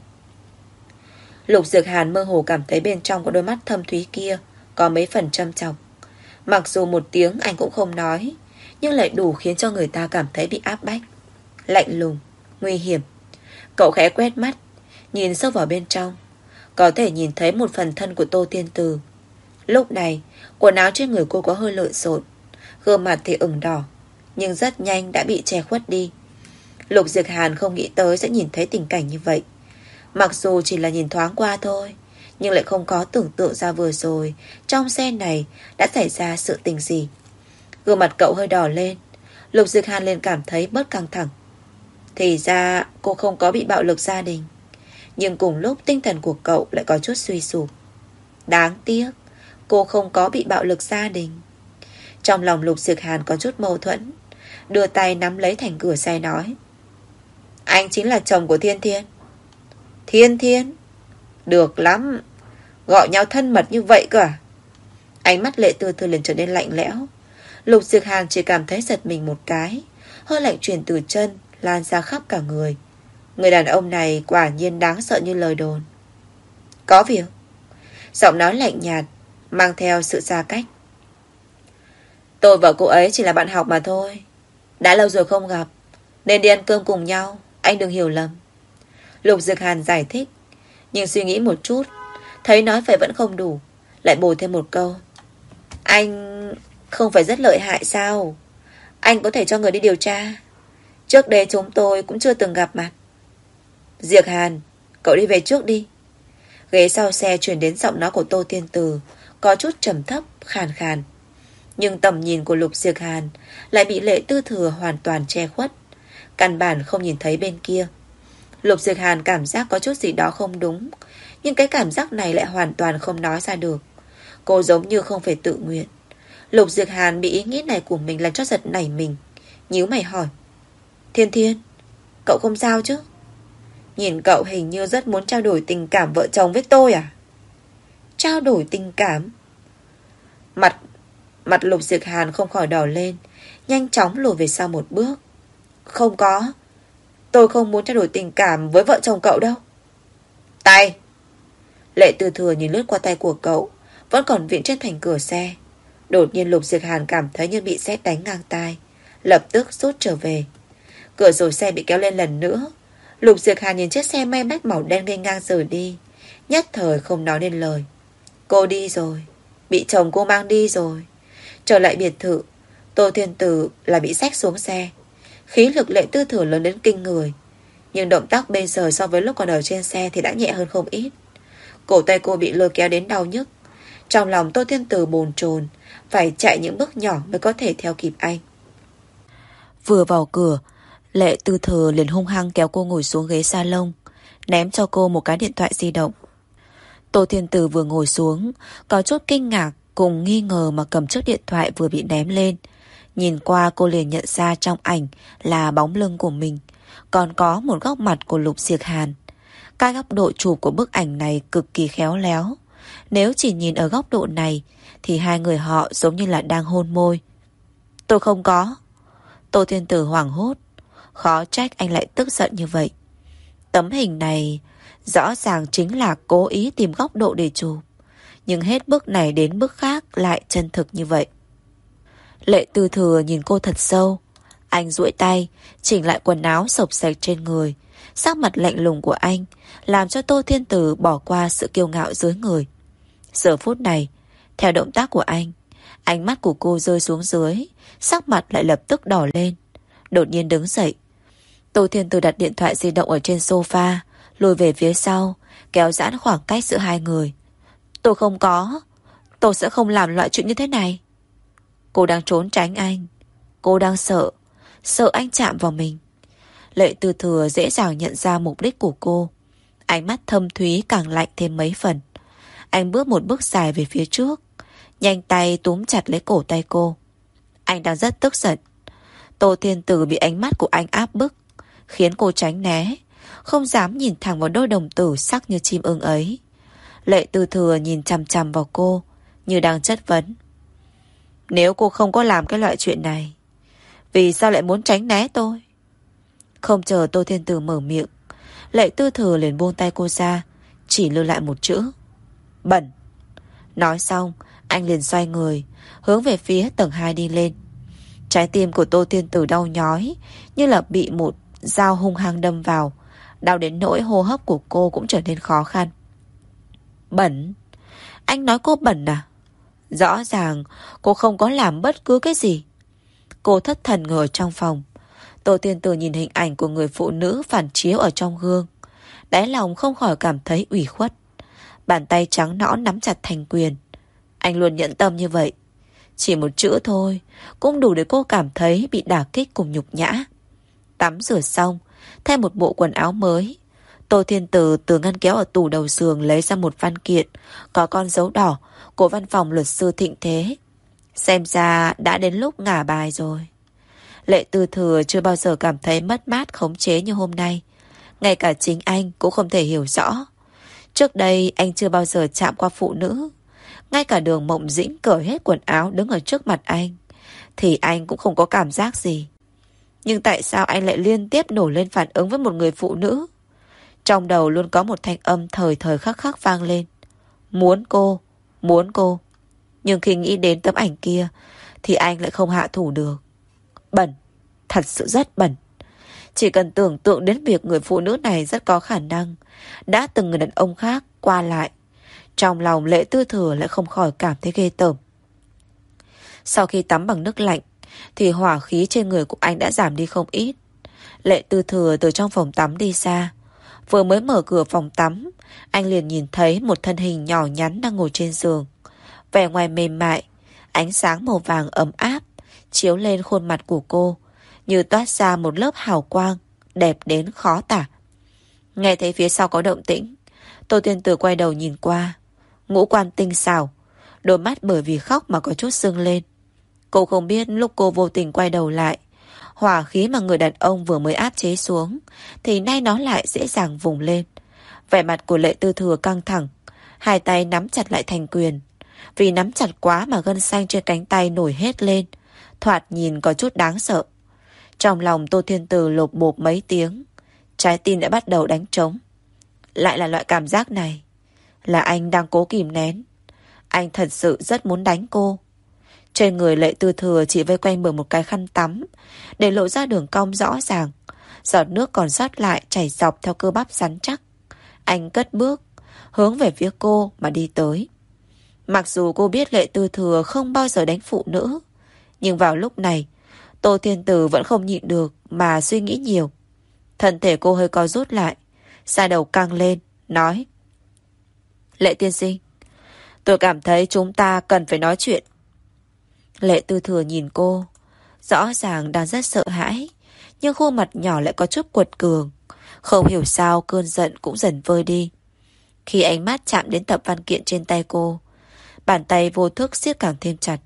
Lục Diệc Hàn mơ hồ cảm thấy bên trong của đôi mắt thâm thúy kia có mấy phần châm chọc. Mặc dù một tiếng anh cũng không nói, nhưng lại đủ khiến cho người ta cảm thấy bị áp bách, lạnh lùng, nguy hiểm. Cậu khẽ quét mắt, nhìn sâu vào bên trong, có thể nhìn thấy một phần thân của Tô Thiên Từ. Lúc này, quần áo trên người cô có hơi lộn xộn, gương mặt thì ửng đỏ, nhưng rất nhanh đã bị che khuất đi. Lục Diệc Hàn không nghĩ tới sẽ nhìn thấy tình cảnh như vậy. Mặc dù chỉ là nhìn thoáng qua thôi, nhưng lại không có tưởng tượng ra vừa rồi trong xe này đã xảy ra sự tình gì. Gương mặt cậu hơi đỏ lên, Lục Diệc Hàn liền cảm thấy bớt căng thẳng. Thì ra cô không có bị bạo lực gia đình, nhưng cùng lúc tinh thần của cậu lại có chút suy sụp. Đáng tiếc cô không có bị bạo lực gia đình. Trong lòng Lục Diệc Hàn có chút mâu thuẫn, đưa tay nắm lấy thành cửa xe nói: Anh chính là chồng của Thiên Thiên. Thiên Thiên? Được lắm, gọi nhau thân mật như vậy cơ à? Ánh mắt Lệ Tư Thừa liền trở nên lạnh lẽo. Lục Diệc Hàn chỉ cảm thấy giật mình một cái, hơi lạnh truyền từ chân lan ra khắp cả người. Người đàn ông này quả nhiên đáng sợ như lời đồn. Có việc. Giọng nói lạnh nhạt, mang theo sự xa cách. Tôi và cô ấy chỉ là bạn học mà thôi, đã lâu rồi không gặp, nên đi ăn cơm cùng nhau, anh đừng hiểu lầm. Lục Diệc Hàn giải thích, nhưng suy nghĩ một chút, thấy nói vậy vẫn không đủ, lại bổ thêm một câu: Anh không phải rất lợi hại sao? Anh có thể cho người đi điều tra. Trước đây chúng tôi cũng chưa từng gặp mặt. Diệc Hàn, cậu đi về trước đi. Ghế sau xe chuyển đến giọng nói của Tô Thiên Từ, có chút trầm thấp, khàn khàn. Nhưng tầm nhìn của Lục Diệc Hàn lại bị Lệ Tư Thừa hoàn toàn che khuất, căn bản không nhìn thấy bên kia. Lục Diệc Hàn cảm giác có chút gì đó không đúng, nhưng cái cảm giác này lại hoàn toàn không nói ra được. Cô giống như không phải tự nguyện. Lục Diệc Hàn bị ý nghĩ này của mình làm cho giật nảy mình, nhíu mày hỏi: Thiên Thiên, cậu không sao chứ? Nhìn cậu hình như rất muốn trao đổi tình cảm vợ chồng với tôi à? Trao đổi tình cảm? Mặt Mặt Lục Diệc Hàn không khỏi đỏ lên, nhanh chóng lùi về sau một bước. Không có, tôi không muốn trao đổi tình cảm với vợ chồng cậu đâu. Tay! Lệ Tư Thừa nhìn lướt qua tay của cậu, vẫn còn vịn trên thành cửa xe. Đột nhiên Lục Diệc Hàn cảm thấy như bị sét đánh ngang tai, lập tức rút trở về. Cửa sổ xe bị kéo lên lần nữa. Lục Diệc Hàn nhìn chiếc xe may bách màu đen nghênh ngang rời đi, nhất thời không nói nên lời. Cô đi rồi, bị chồng cô mang đi rồi. Trở lại biệt thự, Tô Thiên Tử là bị xách xuống xe. Khí lực Lệ Tư Thừa lớn đến kinh người, nhưng động tác bây giờ so với lúc còn ở trên xe thì đã nhẹ hơn không ít. Cổ tay cô bị lôi kéo đến đau nhức. Trong lòng Tô Thiên Tử bồn chồn, phải chạy những bước nhỏ mới có thể theo kịp anh. Vừa vào cửa, Lệ Tư Thừa liền hung hăng kéo cô ngồi xuống ghế salon, ném cho cô một cái điện thoại di động. Tô Thiên Tử vừa ngồi xuống, có chút kinh ngạc cùng nghi ngờ mà cầm chiếc điện thoại vừa bị ném lên. Nhìn qua cô liền nhận ra trong ảnh là bóng lưng của mình, còn có một góc mặt của Lục Diệc Hàn. Các góc độ chụp của bức ảnh này cực kỳ khéo léo. Nếu chỉ nhìn ở góc độ này thì hai người họ giống như là đang hôn môi. Tôi không có. Tô Thiên Tử hoảng hốt, khó trách anh lại tức giận như vậy. Tấm hình này rõ ràng chính là cố ý tìm góc độ để chụp, nhưng hết bước này đến bước khác lại chân thực như vậy. Lệ Tư Thừa nhìn cô thật sâu. Anh duỗi tay chỉnh lại quần áo xộc xệch trên người. Sắc mặt lạnh lùng của anh làm cho Tô Thiên Tử bỏ qua sự kiêu ngạo dưới người. Giờ phút này, theo động tác của anh, ánh mắt của cô rơi xuống dưới, sắc mặt lại lập tức đỏ lên. Đột nhiên đứng dậy. Tô Thiên Tử đặt điện thoại di động ở trên sofa, lùi về phía sau, kéo giãn khoảng cách giữa hai người. Tôi không có, tôi sẽ không làm loại chuyện như thế này. Cô đang trốn tránh anh. Cô đang sợ, sợ anh chạm vào mình. Lệ Tư Thừa dễ dàng nhận ra mục đích của cô. Ánh mắt thâm thúy càng lạnh thêm mấy phần. Anh bước một bước dài về phía trước, nhanh tay túm chặt lấy cổ tay cô. Anh đang rất tức giận. Tô Thiên Tử bị ánh mắt của anh áp bức, khiến cô tránh né, không dám nhìn thẳng vào đôi đồng tử sắc như chim ưng ấy. Lệ Tư Thừa nhìn chằm chằm vào cô, như đang chất vấn. Nếu cô không có làm cái loại chuyện này, vì sao lại muốn tránh né tôi? Không chờ Tô Thiên Tử mở miệng, Lệ Tư Thừa liền buông tay cô ra, chỉ lưu lại một chữ: bẩn. Nói xong, anh liền xoay người, hướng về phía tầng hai đi lên. Trái tim của Tô Thiên Tử đau nhói, như là bị một dao hung hăng đâm vào, đau đến nỗi hô hấp của cô cũng trở nên khó khăn. Bẩn? Anh nói cô bẩn à? Rõ ràng cô không có làm bất cứ cái gì. Cô thất thần ngồi trong phòng. Tô Thiên Tử nhìn hình ảnh của người phụ nữ phản chiếu ở trong gương, đáy lòng không khỏi cảm thấy ủy khuất. Bàn tay trắng nõn nắm chặt thành quyền. Anh luôn nhẫn tâm như vậy. Chỉ một chữ thôi cũng đủ để cô cảm thấy bị đả kích cùng nhục nhã. Tắm rửa xong, thay một bộ quần áo mới, Tô Thiên Tử từ ngăn kéo ở tủ đầu giường lấy ra một văn kiện có con dấu đỏ của văn phòng luật sư Thịnh Thế. Xem ra đã đến lúc ngả bài rồi. Lệ Tư Thừa chưa bao giờ cảm thấy mất mát khống chế như hôm nay. Ngay cả chính anh cũng không thể hiểu rõ. Trước đây anh chưa bao giờ chạm qua phụ nữ. Ngay cả Đường Mộng Dĩnh cởi hết quần áo đứng ở trước mặt anh thì anh cũng không có cảm giác gì. Nhưng tại sao anh lại liên tiếp nổi lên phản ứng với một người phụ nữ? Trong đầu luôn có một thanh âm thời thời khắc khắc vang lên. Muốn cô, muốn cô. Nhưng khi nghĩ đến tấm ảnh kia thì anh lại không hạ thủ được. Bẩn, thật sự rất bẩn. Chỉ cần tưởng tượng đến việc người phụ nữ này rất có khả năng đã từng người đàn ông khác qua lại, trong lòng Lệ Tư Thừa lại không khỏi cảm thấy ghê tởm. Sau khi tắm bằng nước lạnh thì hỏa khí trên người của anh đã giảm đi không ít. Lệ Tư Thừa từ trong phòng tắm đi ra. Vừa mới mở cửa phòng tắm, anh liền nhìn thấy một thân hình nhỏ nhắn đang ngồi trên giường. Vẻ ngoài mềm mại, Ánh sáng màu vàng ấm áp chiếu lên khuôn mặt của cô, như toát ra một lớp hào quang đẹp đến khó tả. Nghe thấy phía sau có động tĩnh, Tô Thiên Tử quay đầu nhìn qua. Ngũ quan tinh xảo, đôi mắt bởi vì khóc mà có chút sưng lên. Cô không biết lúc cô vô tình quay đầu lại, hỏa khí mà người đàn ông vừa mới áp chế xuống thì nay nó lại dễ dàng vùng lên. Vẻ mặt của Lệ Tư Thừa căng thẳng, hai tay nắm chặt lại thành quyền. Vì nắm chặt quá mà gân xanh trên cánh tay nổi hết lên, thoạt nhìn có chút đáng sợ. Trong lòng Tô Thiên Tử lột bột mấy tiếng, trái tim đã bắt đầu đánh trống. Lại là loại cảm giác này, là anh đang cố kìm nén. Anh thật sự rất muốn đánh cô. Trên người Lệ Tư Thừa chỉ vây quanh bởi một cái khăn tắm, để lộ ra đường cong rõ ràng. Giọt nước còn sót lại chảy dọc theo cơ bắp rắn chắc. Anh cất bước, hướng về phía cô mà đi tới. Mặc dù cô biết Lệ Tư Thừa không bao giờ đánh phụ nữ, nhưng vào lúc này, Tô Thiên Tử vẫn không nhịn được mà suy nghĩ nhiều. Thân thể cô hơi co rút lại, da đầu căng lên, nói: Lệ tiên sinh, tôi cảm thấy chúng ta cần phải nói chuyện. Lệ Tư Thừa nhìn cô, rõ ràng đang rất sợ hãi, nhưng khuôn mặt nhỏ lại có chút quật cường. Không hiểu sao cơn giận cũng dần vơi đi. Khi ánh mắt chạm đến tập văn kiện trên tay cô, bàn tay vô thức siết càng thêm chặt.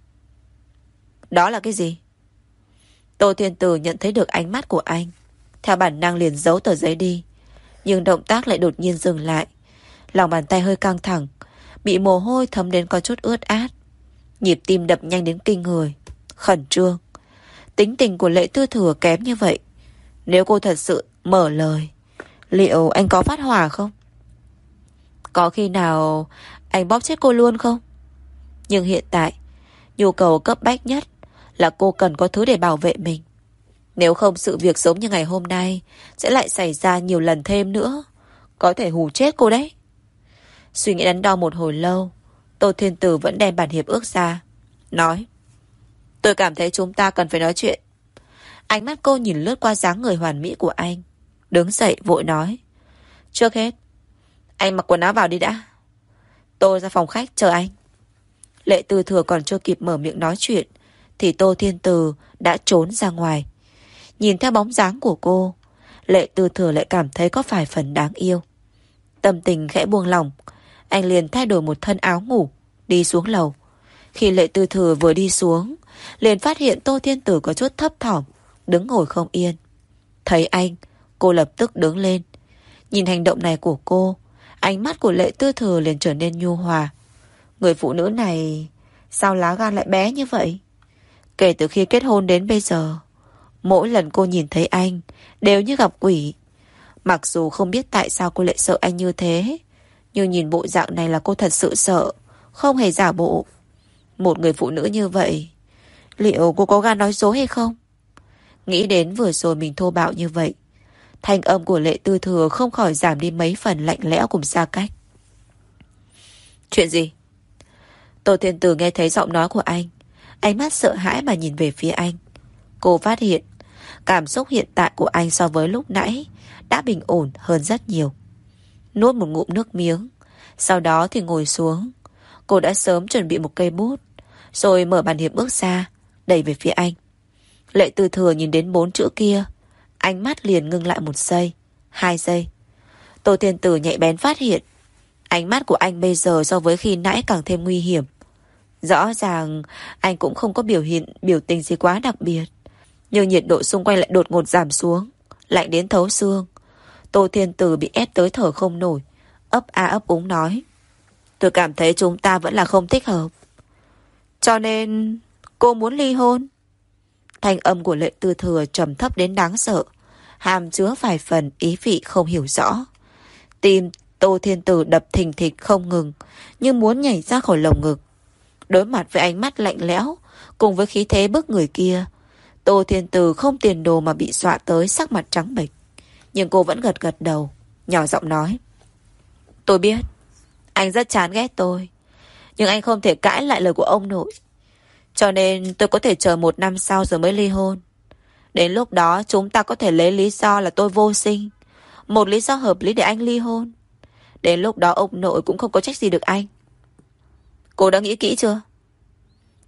Đó là cái gì? Tô Thiên Tử nhận thấy được ánh mắt của anh, theo bản năng liền giấu tờ giấy đi, nhưng động tác lại đột nhiên dừng lại. Lòng bàn tay hơi căng thẳng, bị mồ hôi thấm đến có chút ướt át. Nhịp tim đập nhanh đến kinh người, khẩn trương. Tính tình của Lệ Tư Thừa kém như vậy, nếu cô thật sự mở lời, liệu anh có phát hỏa không? Có khi nào anh bóp chết cô luôn không? Nhưng hiện tại, nhu cầu cấp bách nhất là cô cần có thứ để bảo vệ mình. Nếu không sự việc giống như ngày hôm nay sẽ lại xảy ra nhiều lần thêm nữa, có thể hù chết cô đấy. Suy nghĩ đắn đo một hồi lâu, Tô Thiên Tử vẫn đem bản hiệp ước ra, nói: Tôi cảm thấy chúng ta cần phải nói chuyện. Ánh mắt cô nhìn lướt qua dáng người hoàn mỹ của anh, đứng dậy vội nói: Trước hết, anh mặc quần áo vào đi đã. Tôi ra phòng khách chờ anh. Lệ Tư Thừa còn chưa kịp mở miệng nói chuyện thì Tô Thiên Tử đã trốn ra ngoài. Nhìn theo bóng dáng của cô, Lệ Tư Thừa lại cảm thấy có vài phần đáng yêu. Tâm tình khẽ buông lỏng, anh liền thay đổi một thân áo ngủ, đi xuống lầu. Khi Lệ Tư Thừa vừa đi xuống, liền phát hiện Tô Thiên Tử có chút thấp thỏm, đứng ngồi không yên. Thấy anh, cô lập tức đứng lên. Nhìn hành động này của cô, ánh mắt của Lệ Tư Thừa liền trở nên nhu hòa. Người phụ nữ này sao lá gan lại bé như vậy? Kể từ khi kết hôn đến bây giờ, mỗi lần cô nhìn thấy anh đều như gặp quỷ. Mặc dù không biết tại sao cô lại sợ anh như thế, nhưng nhìn bộ dạng này là cô thật sự sợ, không hề giả bộ. Một người phụ nữ như vậy, liệu cô có gan nói dối hay không? Nghĩ đến vừa rồi mình thô bạo như vậy, thanh âm của Lệ Tư Thừa không khỏi giảm đi mấy phần lạnh lẽo cùng xa cách. Chuyện gì? Tô Thiên Tử nghe thấy giọng nói của anh, ánh mắt sợ hãi mà nhìn về phía anh. Cô phát hiện cảm xúc hiện tại của anh so với lúc nãy đã bình ổn hơn rất nhiều. Nuốt một ngụm nước miếng, sau đó thì ngồi xuống. Cô đã sớm chuẩn bị một cây bút, rồi mở bản hiệp ước ra, đẩy về phía anh. Lệ Tư Thừa nhìn đến bốn chữ kia, ánh mắt liền ngưng lại một giây, hai giây. Tô Thiên Tử nhạy bén phát hiện ánh mắt của anh bây giờ so với khi nãy càng thêm nguy hiểm. Rõ ràng anh cũng không có biểu hiện biểu tình gì quá đặc biệt, nhưng nhiệt độ xung quanh lại đột ngột giảm xuống, lạnh đến thấu xương. Tô Thiên Tử bị ép tới thở không nổi, ấp a ấp úng nói: Tôi cảm thấy chúng ta vẫn là không thích hợp. Cho nên cô muốn ly hôn? Thanh âm của Lệ Tư Thừa trầm thấp đến đáng sợ, hàm chứa vài phần ý vị không hiểu rõ. Tim Tô Thiên Tử đập thình thịch không ngừng, như muốn nhảy ra khỏi lồng ngực. Đối mặt với ánh mắt lạnh lẽo cùng với khí thế bức người kia, Tô Thiên Tử không tiền đồ mà bị dọa tới sắc mặt trắng bệch. Nhưng cô vẫn gật gật đầu, nhỏ giọng nói: Tôi biết anh rất chán ghét tôi, nhưng anh không thể cãi lại lời của ông nội. Cho nên tôi có thể chờ một năm sau rồi mới ly hôn. Đến lúc đó chúng ta có thể lấy lý do là tôi vô sinh, một lý do hợp lý để anh ly hôn. Đến lúc đó ông nội cũng không có trách gì được anh. Cô đã nghĩ kỹ chưa?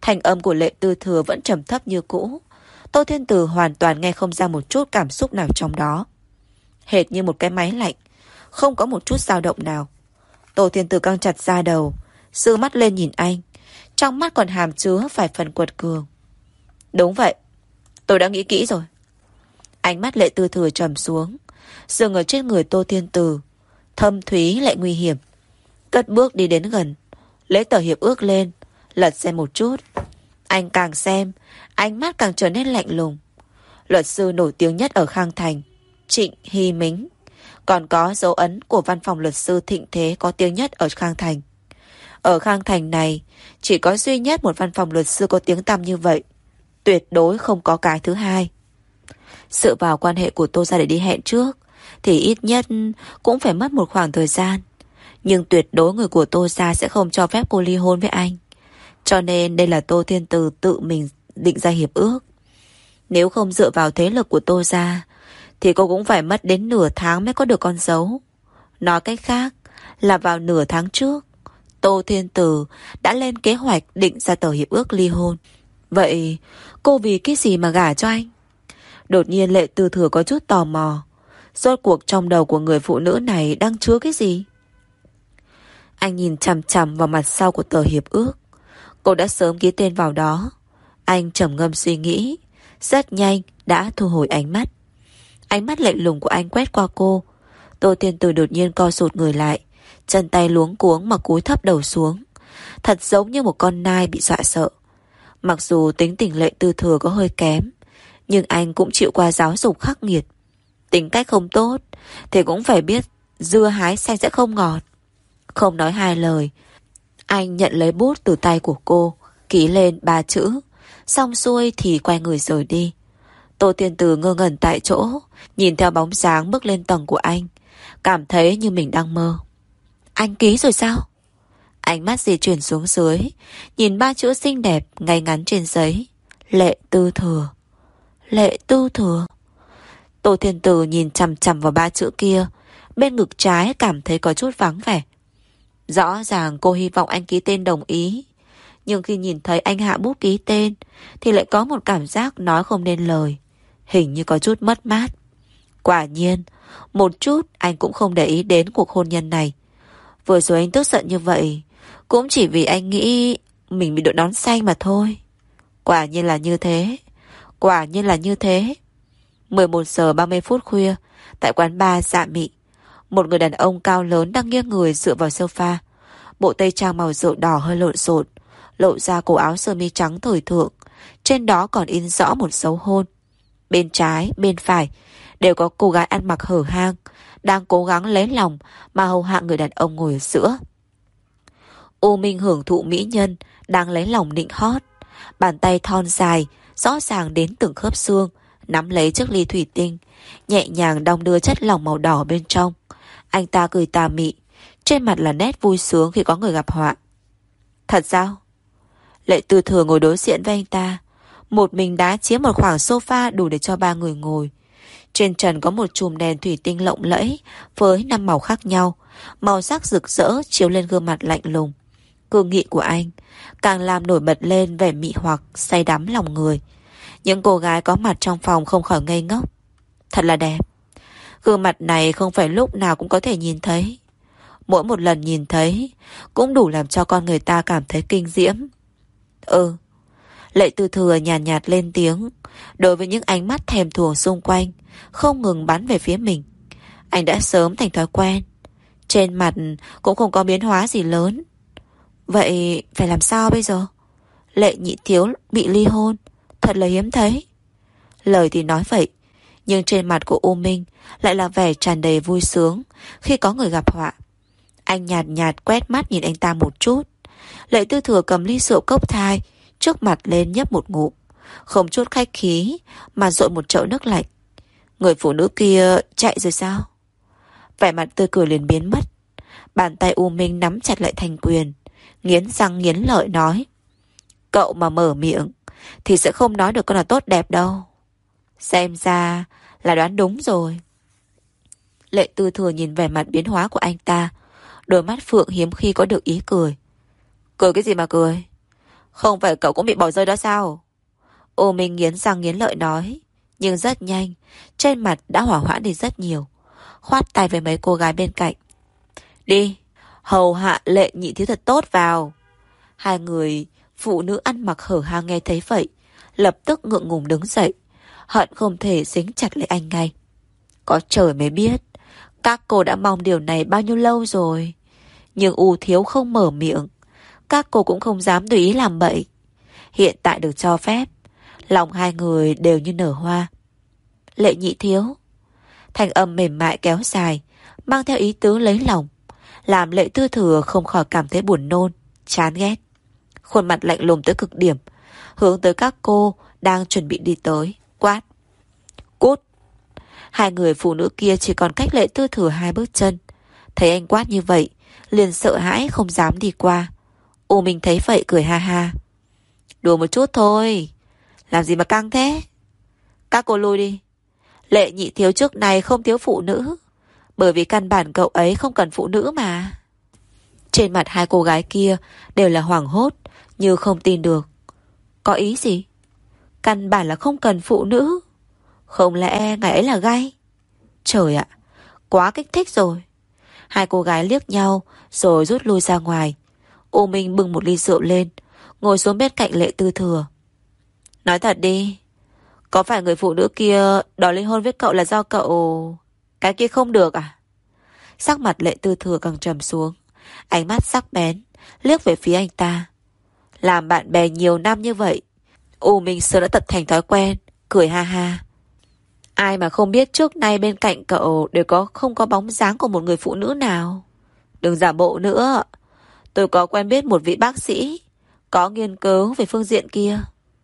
Thanh âm của Lệ Tư Thừa vẫn trầm thấp như cũ. Tô Thiên Từ hoàn toàn nghe không ra một chút cảm xúc nào trong đó. Hệt như một cái máy lạnh, không có một chút dao động nào. Tô Thiên Từ căng chặt da đầu, sư mắt lên nhìn anh, trong mắt còn hàm chứa vài phần quật cường. Đúng vậy, tôi đã nghĩ kỹ rồi. Ánh mắt Lệ Tư Thừa trầm xuống, dừng ở trên người Tô Thiên Từ, thâm thúy lại nguy hiểm. Cất bước đi đến gần, lấy tờ hiệp ước lên, lật xem một chút. Anh càng xem, ánh mắt càng trở nên lạnh lùng. Luật sư nổi tiếng nhất ở Khang Thành, Trịnh Hy Mính, còn có dấu ấn của văn phòng luật sư thịnh thế có tiếng nhất ở Khang Thành. Ở Khang Thành này, chỉ có duy nhất một văn phòng luật sư có tiếng tăm như vậy. Tuyệt đối không có cái thứ hai. Dựa vào quan hệ của Tô gia để đi hẹn trước, thì ít nhất cũng phải mất một khoảng thời gian. Nhưng tuyệt đối người của Tô gia sẽ không cho phép cô ly hôn với anh. Cho nên đây là Tô Thiên Từ tự mình định ra hiệp ước. Nếu không dựa vào thế lực của Tô gia, thì cô cũng phải mất đến nửa tháng mới có được con dấu. Nói cách khác là vào nửa tháng trước, Tô Thiên Từ đã lên kế hoạch định ra tờ hiệp ước ly hôn. Vậy cô vì cái gì mà gả cho anh? Đột nhiên Lệ Tư Thừa có chút tò mò. Rốt cuộc trong đầu của người phụ nữ này đang chứa cái gì? Anh nhìn chằm chằm vào mặt sau của tờ hiệp ước. Cô đã sớm ký tên vào đó. Anh trầm ngâm suy nghĩ, rất nhanh đã thu hồi ánh mắt. Ánh mắt lạnh lùng của anh quét qua cô. Tô Thiên Từ đột nhiên co rụt người lại, chân tay luống cuống mà cúi thấp đầu xuống, thật giống như một con nai bị dọa sợ. Mặc dù tính tình Lệ Tư Thừa có hơi kém, nhưng anh cũng chịu qua giáo dục khắc nghiệt. Tính cách không tốt thì cũng phải biết dưa hái xanh sẽ không ngọt. Không nói hai lời, anh nhận lấy bút từ tay của cô, ký lên ba chữ, xong xuôi thì quay người rời đi. Tô Thiên Từ ngơ ngẩn tại chỗ, nhìn theo bóng dáng bước lên tầng của anh, cảm thấy như mình đang mơ. Anh ký rồi sao? Ánh mắt di chuyển xuống dưới, nhìn ba chữ xinh đẹp ngay ngắn trên giấy. Lệ Tư Thừa. Lệ Tư Thừa. Tô Thiên Từ nhìn chằm chằm vào ba chữ kia, bên ngực trái cảm thấy có chút vắng vẻ. Rõ ràng cô hy vọng anh ký tên đồng ý, nhưng khi nhìn thấy anh hạ bút ký tên thì lại có một cảm giác nói không nên lời, hình như có chút mất mát. Quả nhiên, một chút anh cũng không để ý đến cuộc hôn nhân này. Vừa rồi anh tức giận như vậy cũng chỉ vì anh nghĩ mình bị đội nón xanh mà thôi. Quả nhiên là như thế. Quả nhiên là như thế. mười một giờ ba mươi phút khuya, tại quán bar Dạ Mị, một người đàn ông cao lớn đang nghiêng người dựa vào sofa. Bộ tây trang màu rượu đỏ hơi lộn xộn, lộ ra cổ áo sơ mi trắng thời thượng, trên đó còn in rõ một dấu hôn. Bên trái, bên phải đều có cô gái ăn mặc hở hang, đang cố gắng lấy lòng mà hầu hạ người đàn ông ngồi ở giữa. U Minh hưởng thụ mỹ nhân đang lấy lòng nịnh hót, bàn tay thon dài rõ ràng đến từng khớp xương nắm lấy chiếc ly thủy tinh, nhẹ nhàng đong đưa chất lỏng màu đỏ bên trong. Anh ta cười tà mị, trên mặt là nét vui sướng khi có người gặp họa. Thật sao? Lệ Tư Thừa ngồi đối diện với anh ta, một mình đá chiếm một khoảng sofa đủ để cho ba người ngồi. Trên trần có một chùm đèn thủy tinh lộng lẫy với năm màu khác nhau, màu sắc rực rỡ chiếu lên gương mặt lạnh lùng. Cương nghị của anh càng làm nổi bật lên vẻ mị hoặc say đắm lòng người. Những cô gái có mặt trong phòng không khỏi ngây ngốc. Thật là đẹp. Gương mặt này không phải lúc nào cũng có thể nhìn thấy. Mỗi một lần nhìn thấy cũng đủ làm cho con người ta cảm thấy kinh diễm. Ừ. Lệ Tư Thừa nhàn nhạt, nhạt lên tiếng, đối với những ánh mắt thèm thuồng xung quanh không ngừng bắn về phía mình. Anh đã sớm thành thói quen. Trên mặt cũng không có biến hóa gì lớn. Vậy phải làm sao bây giờ? Lệ Nhị Thiếu bị ly hôn, thật là hiếm thấy. Lời thì nói vậy, nhưng trên mặt của U Minh lại là vẻ tràn đầy vui sướng khi có người gặp họa. Anh nhạt nhạt quét mắt nhìn anh ta một chút. Lệ Tư Thừa cầm ly rượu cốc thai trước mặt lên nhấp một ngụm, không chút khách khí mà dội một chậu nước lạnh. Người phụ nữ kia chạy rồi sao? Vẻ mặt tươi cười liền biến mất. Bàn tay U Minh nắm chặt lại thành quyền, nghiến răng nghiến lợi nói: Cậu mà mở miệng thì sẽ không nói được con là tốt đẹp đâu. Xem ra là đoán đúng rồi. Lệ Tư Thừa nhìn vẻ mặt biến hóa của anh ta, đôi mắt phượng hiếm khi có được ý cười. Cười cái gì mà cười? Không phải cậu cũng bị bỏ rơi đó sao? U Minh nghiến răng nghiến lợi nói. Nhưng rất nhanh, trên mặt đã hỏa hoãn đi rất nhiều. Khoát tay với mấy cô gái bên cạnh. Đi, hầu hạ Lệ Nhị thiếu thật tốt vào. Hai người phụ nữ ăn mặc hở hang nghe thấy vậy, lập tức ngượng ngùng đứng dậy, hận không thể dính chặt lấy anh ngay. Có trời mới biết, các cô đã mong điều này bao nhiêu lâu rồi. Nhưng U thiếu không mở miệng, các cô cũng không dám tùy ý làm bậy. Hiện tại được cho phép, lòng hai người đều như nở hoa. Lệ Nhị thiếu. Thanh âm mềm mại kéo dài, mang theo ý tứ lấy lòng, làm Lệ Tư Thừa không khỏi cảm thấy buồn nôn, chán ghét. Khuôn mặt lạnh lùng tới cực điểm, hướng tới các cô đang chuẩn bị đi tới, quát. Cút. Hai người phụ nữ kia chỉ còn cách Lệ Tư Thừa hai bước chân. Thấy anh quát như vậy, liền sợ hãi không dám đi qua. U Minh thấy vậy cười ha ha. Đùa một chút thôi, làm gì mà căng thế? Các cô lui đi. Lệ Nhị thiếu trước này không thiếu phụ nữ, bởi vì căn bản cậu ấy không cần phụ nữ mà. Trên mặt hai cô gái kia đều là hoảng hốt, như không tin được. Có ý gì? Căn bản là không cần phụ nữ. Không lẽ ngày ấy là gay? Trời ạ, quá kích thích rồi. Hai cô gái liếc nhau rồi rút lui ra ngoài. U Minh bưng một ly rượu lên, ngồi xuống bên cạnh Lệ Tư Thừa. Nói thật đi, có phải người phụ nữ kia đòi ly hôn với cậu là do cậu... Cái kia không được à? Sắc mặt Lệ Tư Thừa càng trầm xuống, ánh mắt sắc bén liếc về phía anh ta. Làm bạn bè nhiều năm như vậy, U Minh sớm đã tập thành thói quen, cười ha ha. Ai mà không biết trước nay bên cạnh cậu đều có không có bóng dáng của một người phụ nữ nào. Đừng giả bộ nữa. Tôi có quen biết một vị bác sĩ có nghiên cứu về phương diện kia.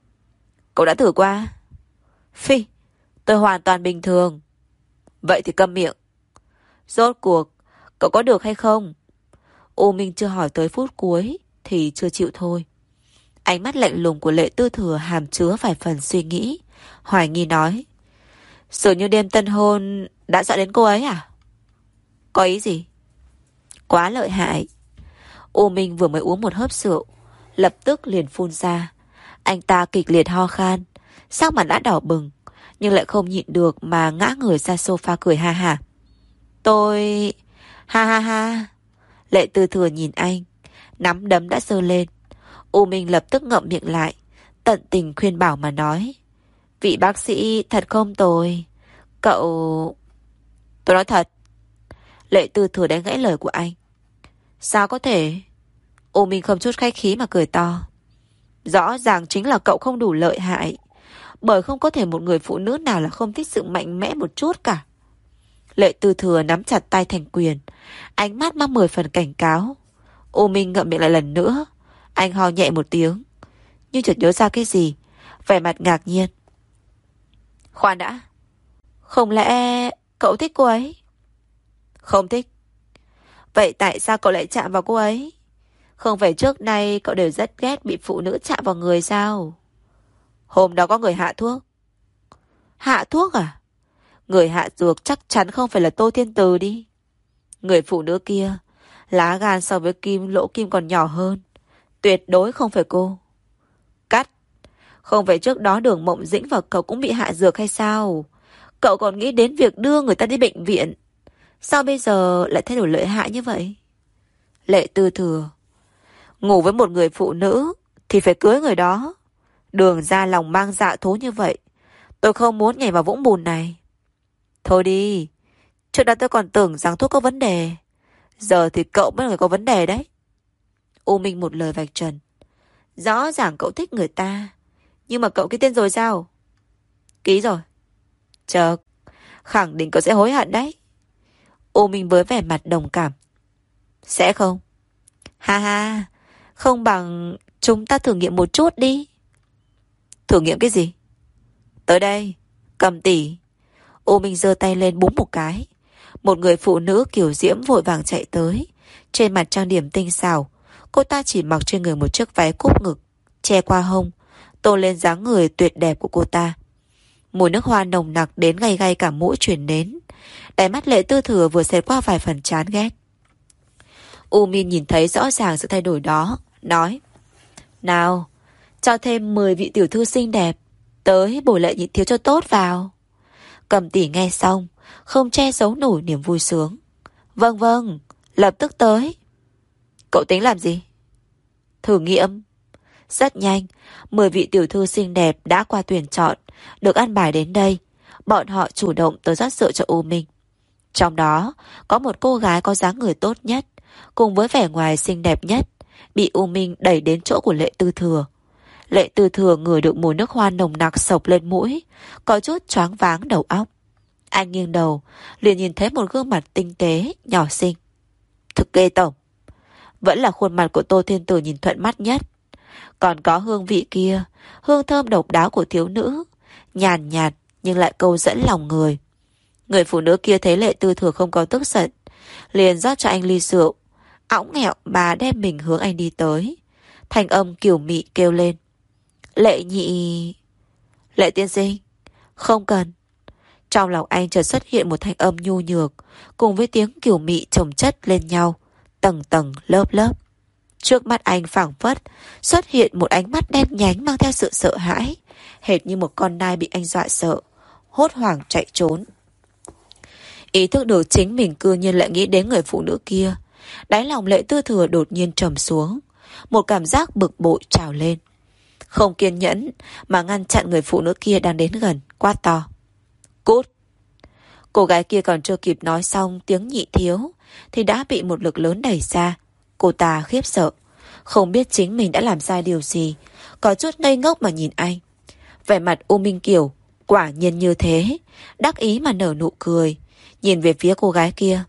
Cậu đã thử qua? Phi, tôi hoàn toàn bình thường. Vậy thì câm miệng. Rốt cuộc, cậu có được hay không? U Minh chưa hỏi tới phút cuối thì chưa chịu thôi. Ánh mắt lạnh lùng của Lệ Tư Thừa hàm chứa vài phần suy nghĩ, hoài nghi nói. Dường như đêm tân hôn đã dọa đến cô ấy à? Có ý gì? Quá lợi hại. U Minh vừa mới uống một hớp rượu, lập tức liền phun ra. Anh ta kịch liệt ho khan, sắc mặt đã đỏ bừng, nhưng lại không nhịn được mà ngã người ra sofa cười ha ha. Tôi... Ha ha ha. Lệ Tư Thừa nhìn anh, nắm đấm đã giơ lên. U Minh lập tức ngậm miệng lại, tận tình khuyên bảo mà nói. Vị bác sĩ thật không tồi. Cậu... Tôi nói thật. Lệ Tư Thừa đánh gãy lời của anh. Sao có thể? U Minh không chút khách khí mà cười to. Rõ ràng chính là cậu không đủ lợi hại, bởi không có thể một người phụ nữ nào là không thích sự mạnh mẽ một chút cả. Lệ Tư Thừa nắm chặt tay thành quyền, ánh mắt mang mười phần cảnh cáo. U Minh ngậm miệng lại lần nữa. Anh ho nhẹ một tiếng, nhưng chợt nhớ ra cái gì, vẻ mặt ngạc nhiên. Khoan đã, không lẽ cậu thích cô ấy? Không thích. Vậy tại sao cậu lại chạm vào cô ấy? Không phải trước nay cậu đều rất ghét bị phụ nữ chạm vào người sao? Hôm đó có người hạ thuốc. Hạ thuốc à? Người hạ dược chắc chắn không phải là Tô Thiên Từ đi. Người phụ nữ kia, lá gan so với kim lỗ kim còn nhỏ hơn. Tuyệt đối không phải cô. Cắt. Không phải trước đó Đường Mộng Dĩnh và cậu cũng bị hạ dược hay sao? Cậu còn nghĩ đến việc đưa người ta đi bệnh viện. Sao bây giờ lại thay đổi lợi hại như vậy? Lệ Tư Thừa. Ngủ với một người phụ nữ thì phải cưới người đó. Đường ra lòng mang dạ thú như vậy, tôi không muốn nhảy vào vũng bùn này. Thôi đi. Trước đó tôi còn tưởng rằng thuốc có vấn đề, giờ thì cậu mới là người có vấn đề đấy. U Minh một lời vạch trần. Rõ ràng cậu thích người ta, nhưng mà cậu ký tên rồi sao? Ký rồi. Chợt, khẳng định cậu sẽ hối hận đấy. U Minh với vẻ mặt đồng cảm. Sẽ không? Ha ha, không bằng chúng ta thử nghiệm một chút đi. Thử nghiệm cái gì? Tới đây, cầm tỷ. U Minh giơ tay lên búng một cái. Một người phụ nữ kiểu diễm vội vàng chạy tới, trên mặt trang điểm tinh xảo. Cô ta chỉ mặc trên người một chiếc váy cúp ngực, che qua hông, tôn lên dáng người tuyệt đẹp của cô ta. Mùi nước hoa nồng nặc đến gay gay cả mũi truyền đến. Đáy mắt Lệ Tư Thừa vừa xẹt qua vài phần chán ghét. U Minh nhìn thấy rõ ràng sự thay đổi đó, nói. Nào, Cho thêm mười vị tiểu thư xinh đẹp tới bồi lệ nhị thiếu cho tốt vào. Cầm tỷ nghe xong, không che giấu nổi niềm vui sướng. Vâng vâng, lập tức tới. Cậu tính làm gì? Thử nghiệm. Rất nhanh, mười vị tiểu thư xinh đẹp đã qua tuyển chọn, được ăn bài đến đây. Bọn họ chủ động tới rót rượu cho U Minh. Trong đó, có một cô gái có dáng người tốt nhất, cùng với vẻ ngoài xinh đẹp nhất, bị U Minh đẩy đến chỗ của Lệ Tư Thừa. Lệ Tư Thừa ngửi được mùi nước hoa nồng nặc sộc lên mũi, có chút choáng váng đầu óc. Anh nghiêng đầu, liền nhìn thấy một gương mặt tinh tế, nhỏ xinh. Thực ghê tởm. Vẫn là khuôn mặt của Tô Thiên Tử nhìn thuận mắt nhất. Còn có hương vị kia, hương thơm độc đáo của thiếu nữ, nhàn nhạt nhưng lại câu dẫn lòng người. Người phụ nữ kia thấy Lệ Tư Thừa không có tức giận, liền rót cho anh ly rượu, õng nghẹo mà đem mình hướng anh đi tới. Thanh âm kiều mị kêu lên. Lệ nhị... Lệ tiên sinh, không cần. Trong lòng anh chợt xuất hiện một thanh âm nhu nhược, cùng với tiếng kiều mị chồng chất lên nhau, tầng tầng lớp lớp. Trước mắt anh phảng phất xuất hiện một ánh mắt đen nhánh mang theo sự sợ hãi, hệt như một con nai bị anh dọa sợ, hốt hoảng chạy trốn. Ý thức được chính mình cư nhiên lại nghĩ đến người phụ nữ kia, đáy lòng Lệ Tư Thừa đột nhiên trầm xuống, một cảm giác bực bội trào lên. Không kiên nhẫn mà ngăn chặn người phụ nữ kia đang đến gần, quát to. Cút! Cô gái kia còn chưa kịp nói xong tiếng nhị thiếu thì đã bị một lực lớn đẩy ra. Cô ta khiếp sợ, không biết chính mình đã làm sai điều gì, có chút ngây ngốc mà nhìn anh. Vẻ mặt U Minh Kiều quả nhiên như thế, đắc ý mà nở nụ cười, nhìn về phía cô gái kia.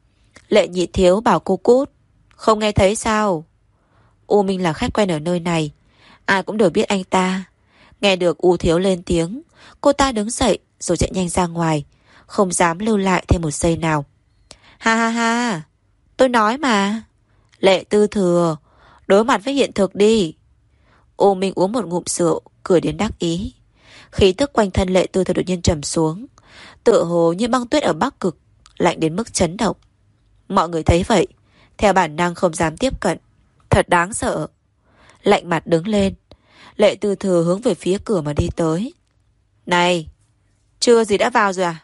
Lệ nhị thiếu bảo cô cút, không nghe thấy sao? U Minh là khách quen ở nơi này, ai cũng đều biết anh ta. Nghe được U thiếu lên tiếng, cô ta đứng dậy rồi chạy nhanh ra ngoài, không dám lưu lại thêm một giây nào. Ha ha ha, tôi nói mà. Lệ Tư Thừa, đối mặt với hiện thực đi. U Minh uống một ngụm rượu, cười đến đắc ý. Khí tức quanh thân Lệ Tư Thừa đột nhiên trầm xuống, tựa hồ như băng tuyết ở Bắc Cực, lạnh đến mức chấn động. Mọi người thấy vậy, theo bản năng không dám tiếp cận. Thật đáng sợ. Lạnh mặt đứng lên, Lệ Tư Thừa hướng về phía cửa mà đi tới. Này, chưa gì đã vào rồi à?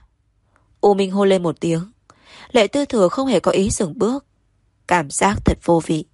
U Minh hô lên một tiếng. Lệ Tư Thừa không hề có ý dừng bước, cảm giác thật vô vị.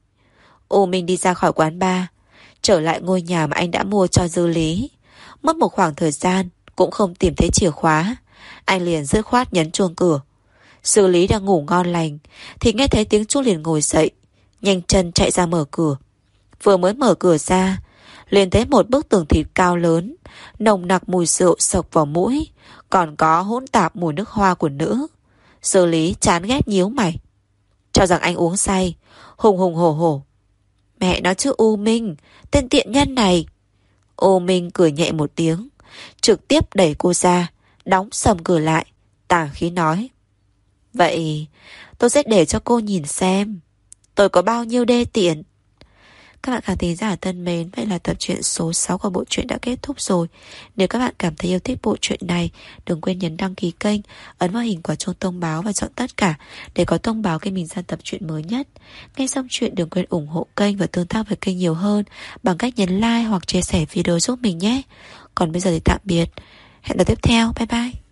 U Minh đi ra khỏi quán bar, trở lại ngôi nhà mà anh đã mua cho Dư Lý. Mất một khoảng thời gian cũng không tìm thấy chìa khóa, anh liền dứt khoát nhấn chuông cửa. Dư Lý đang ngủ ngon lành thì nghe thấy tiếng chuông liền ngồi dậy, nhanh chân chạy ra mở cửa. Vừa mới mở cửa ra, liền thấy một bức tường thịt cao lớn, nồng nặc mùi rượu sộc vào mũi, còn có hỗn tạp mùi nước hoa của nữ. Dư Lý chán ghét nhíu mày, cho rằng anh uống say, hùng hùng hổ hổ. Mẹ nó chứ U Minh, tên tiện nhân này. U Minh cười nhẹ một tiếng, trực tiếp đẩy cô ra, đóng sầm cửa lại, tà khí nói. Vậy tôi sẽ để cho cô nhìn xem tôi có bao nhiêu đê tiện. Các bạn khán thính giả thân mến, vậy là tập truyện số sáu của bộ truyện đã kết thúc rồi. Nếu các bạn cảm thấy yêu thích bộ truyện này, đừng quên nhấn đăng ký kênh, ấn vào hình quả chuông thông báo và chọn tất cả để có thông báo khi mình ra tập truyện mới nhất. Nghe xong chuyện đừng quên ủng hộ kênh và tương tác với kênh nhiều hơn bằng cách nhấn like hoặc chia sẻ video giúp mình nhé. Còn bây giờ thì tạm biệt, hẹn gặp tiếp theo, bye bye.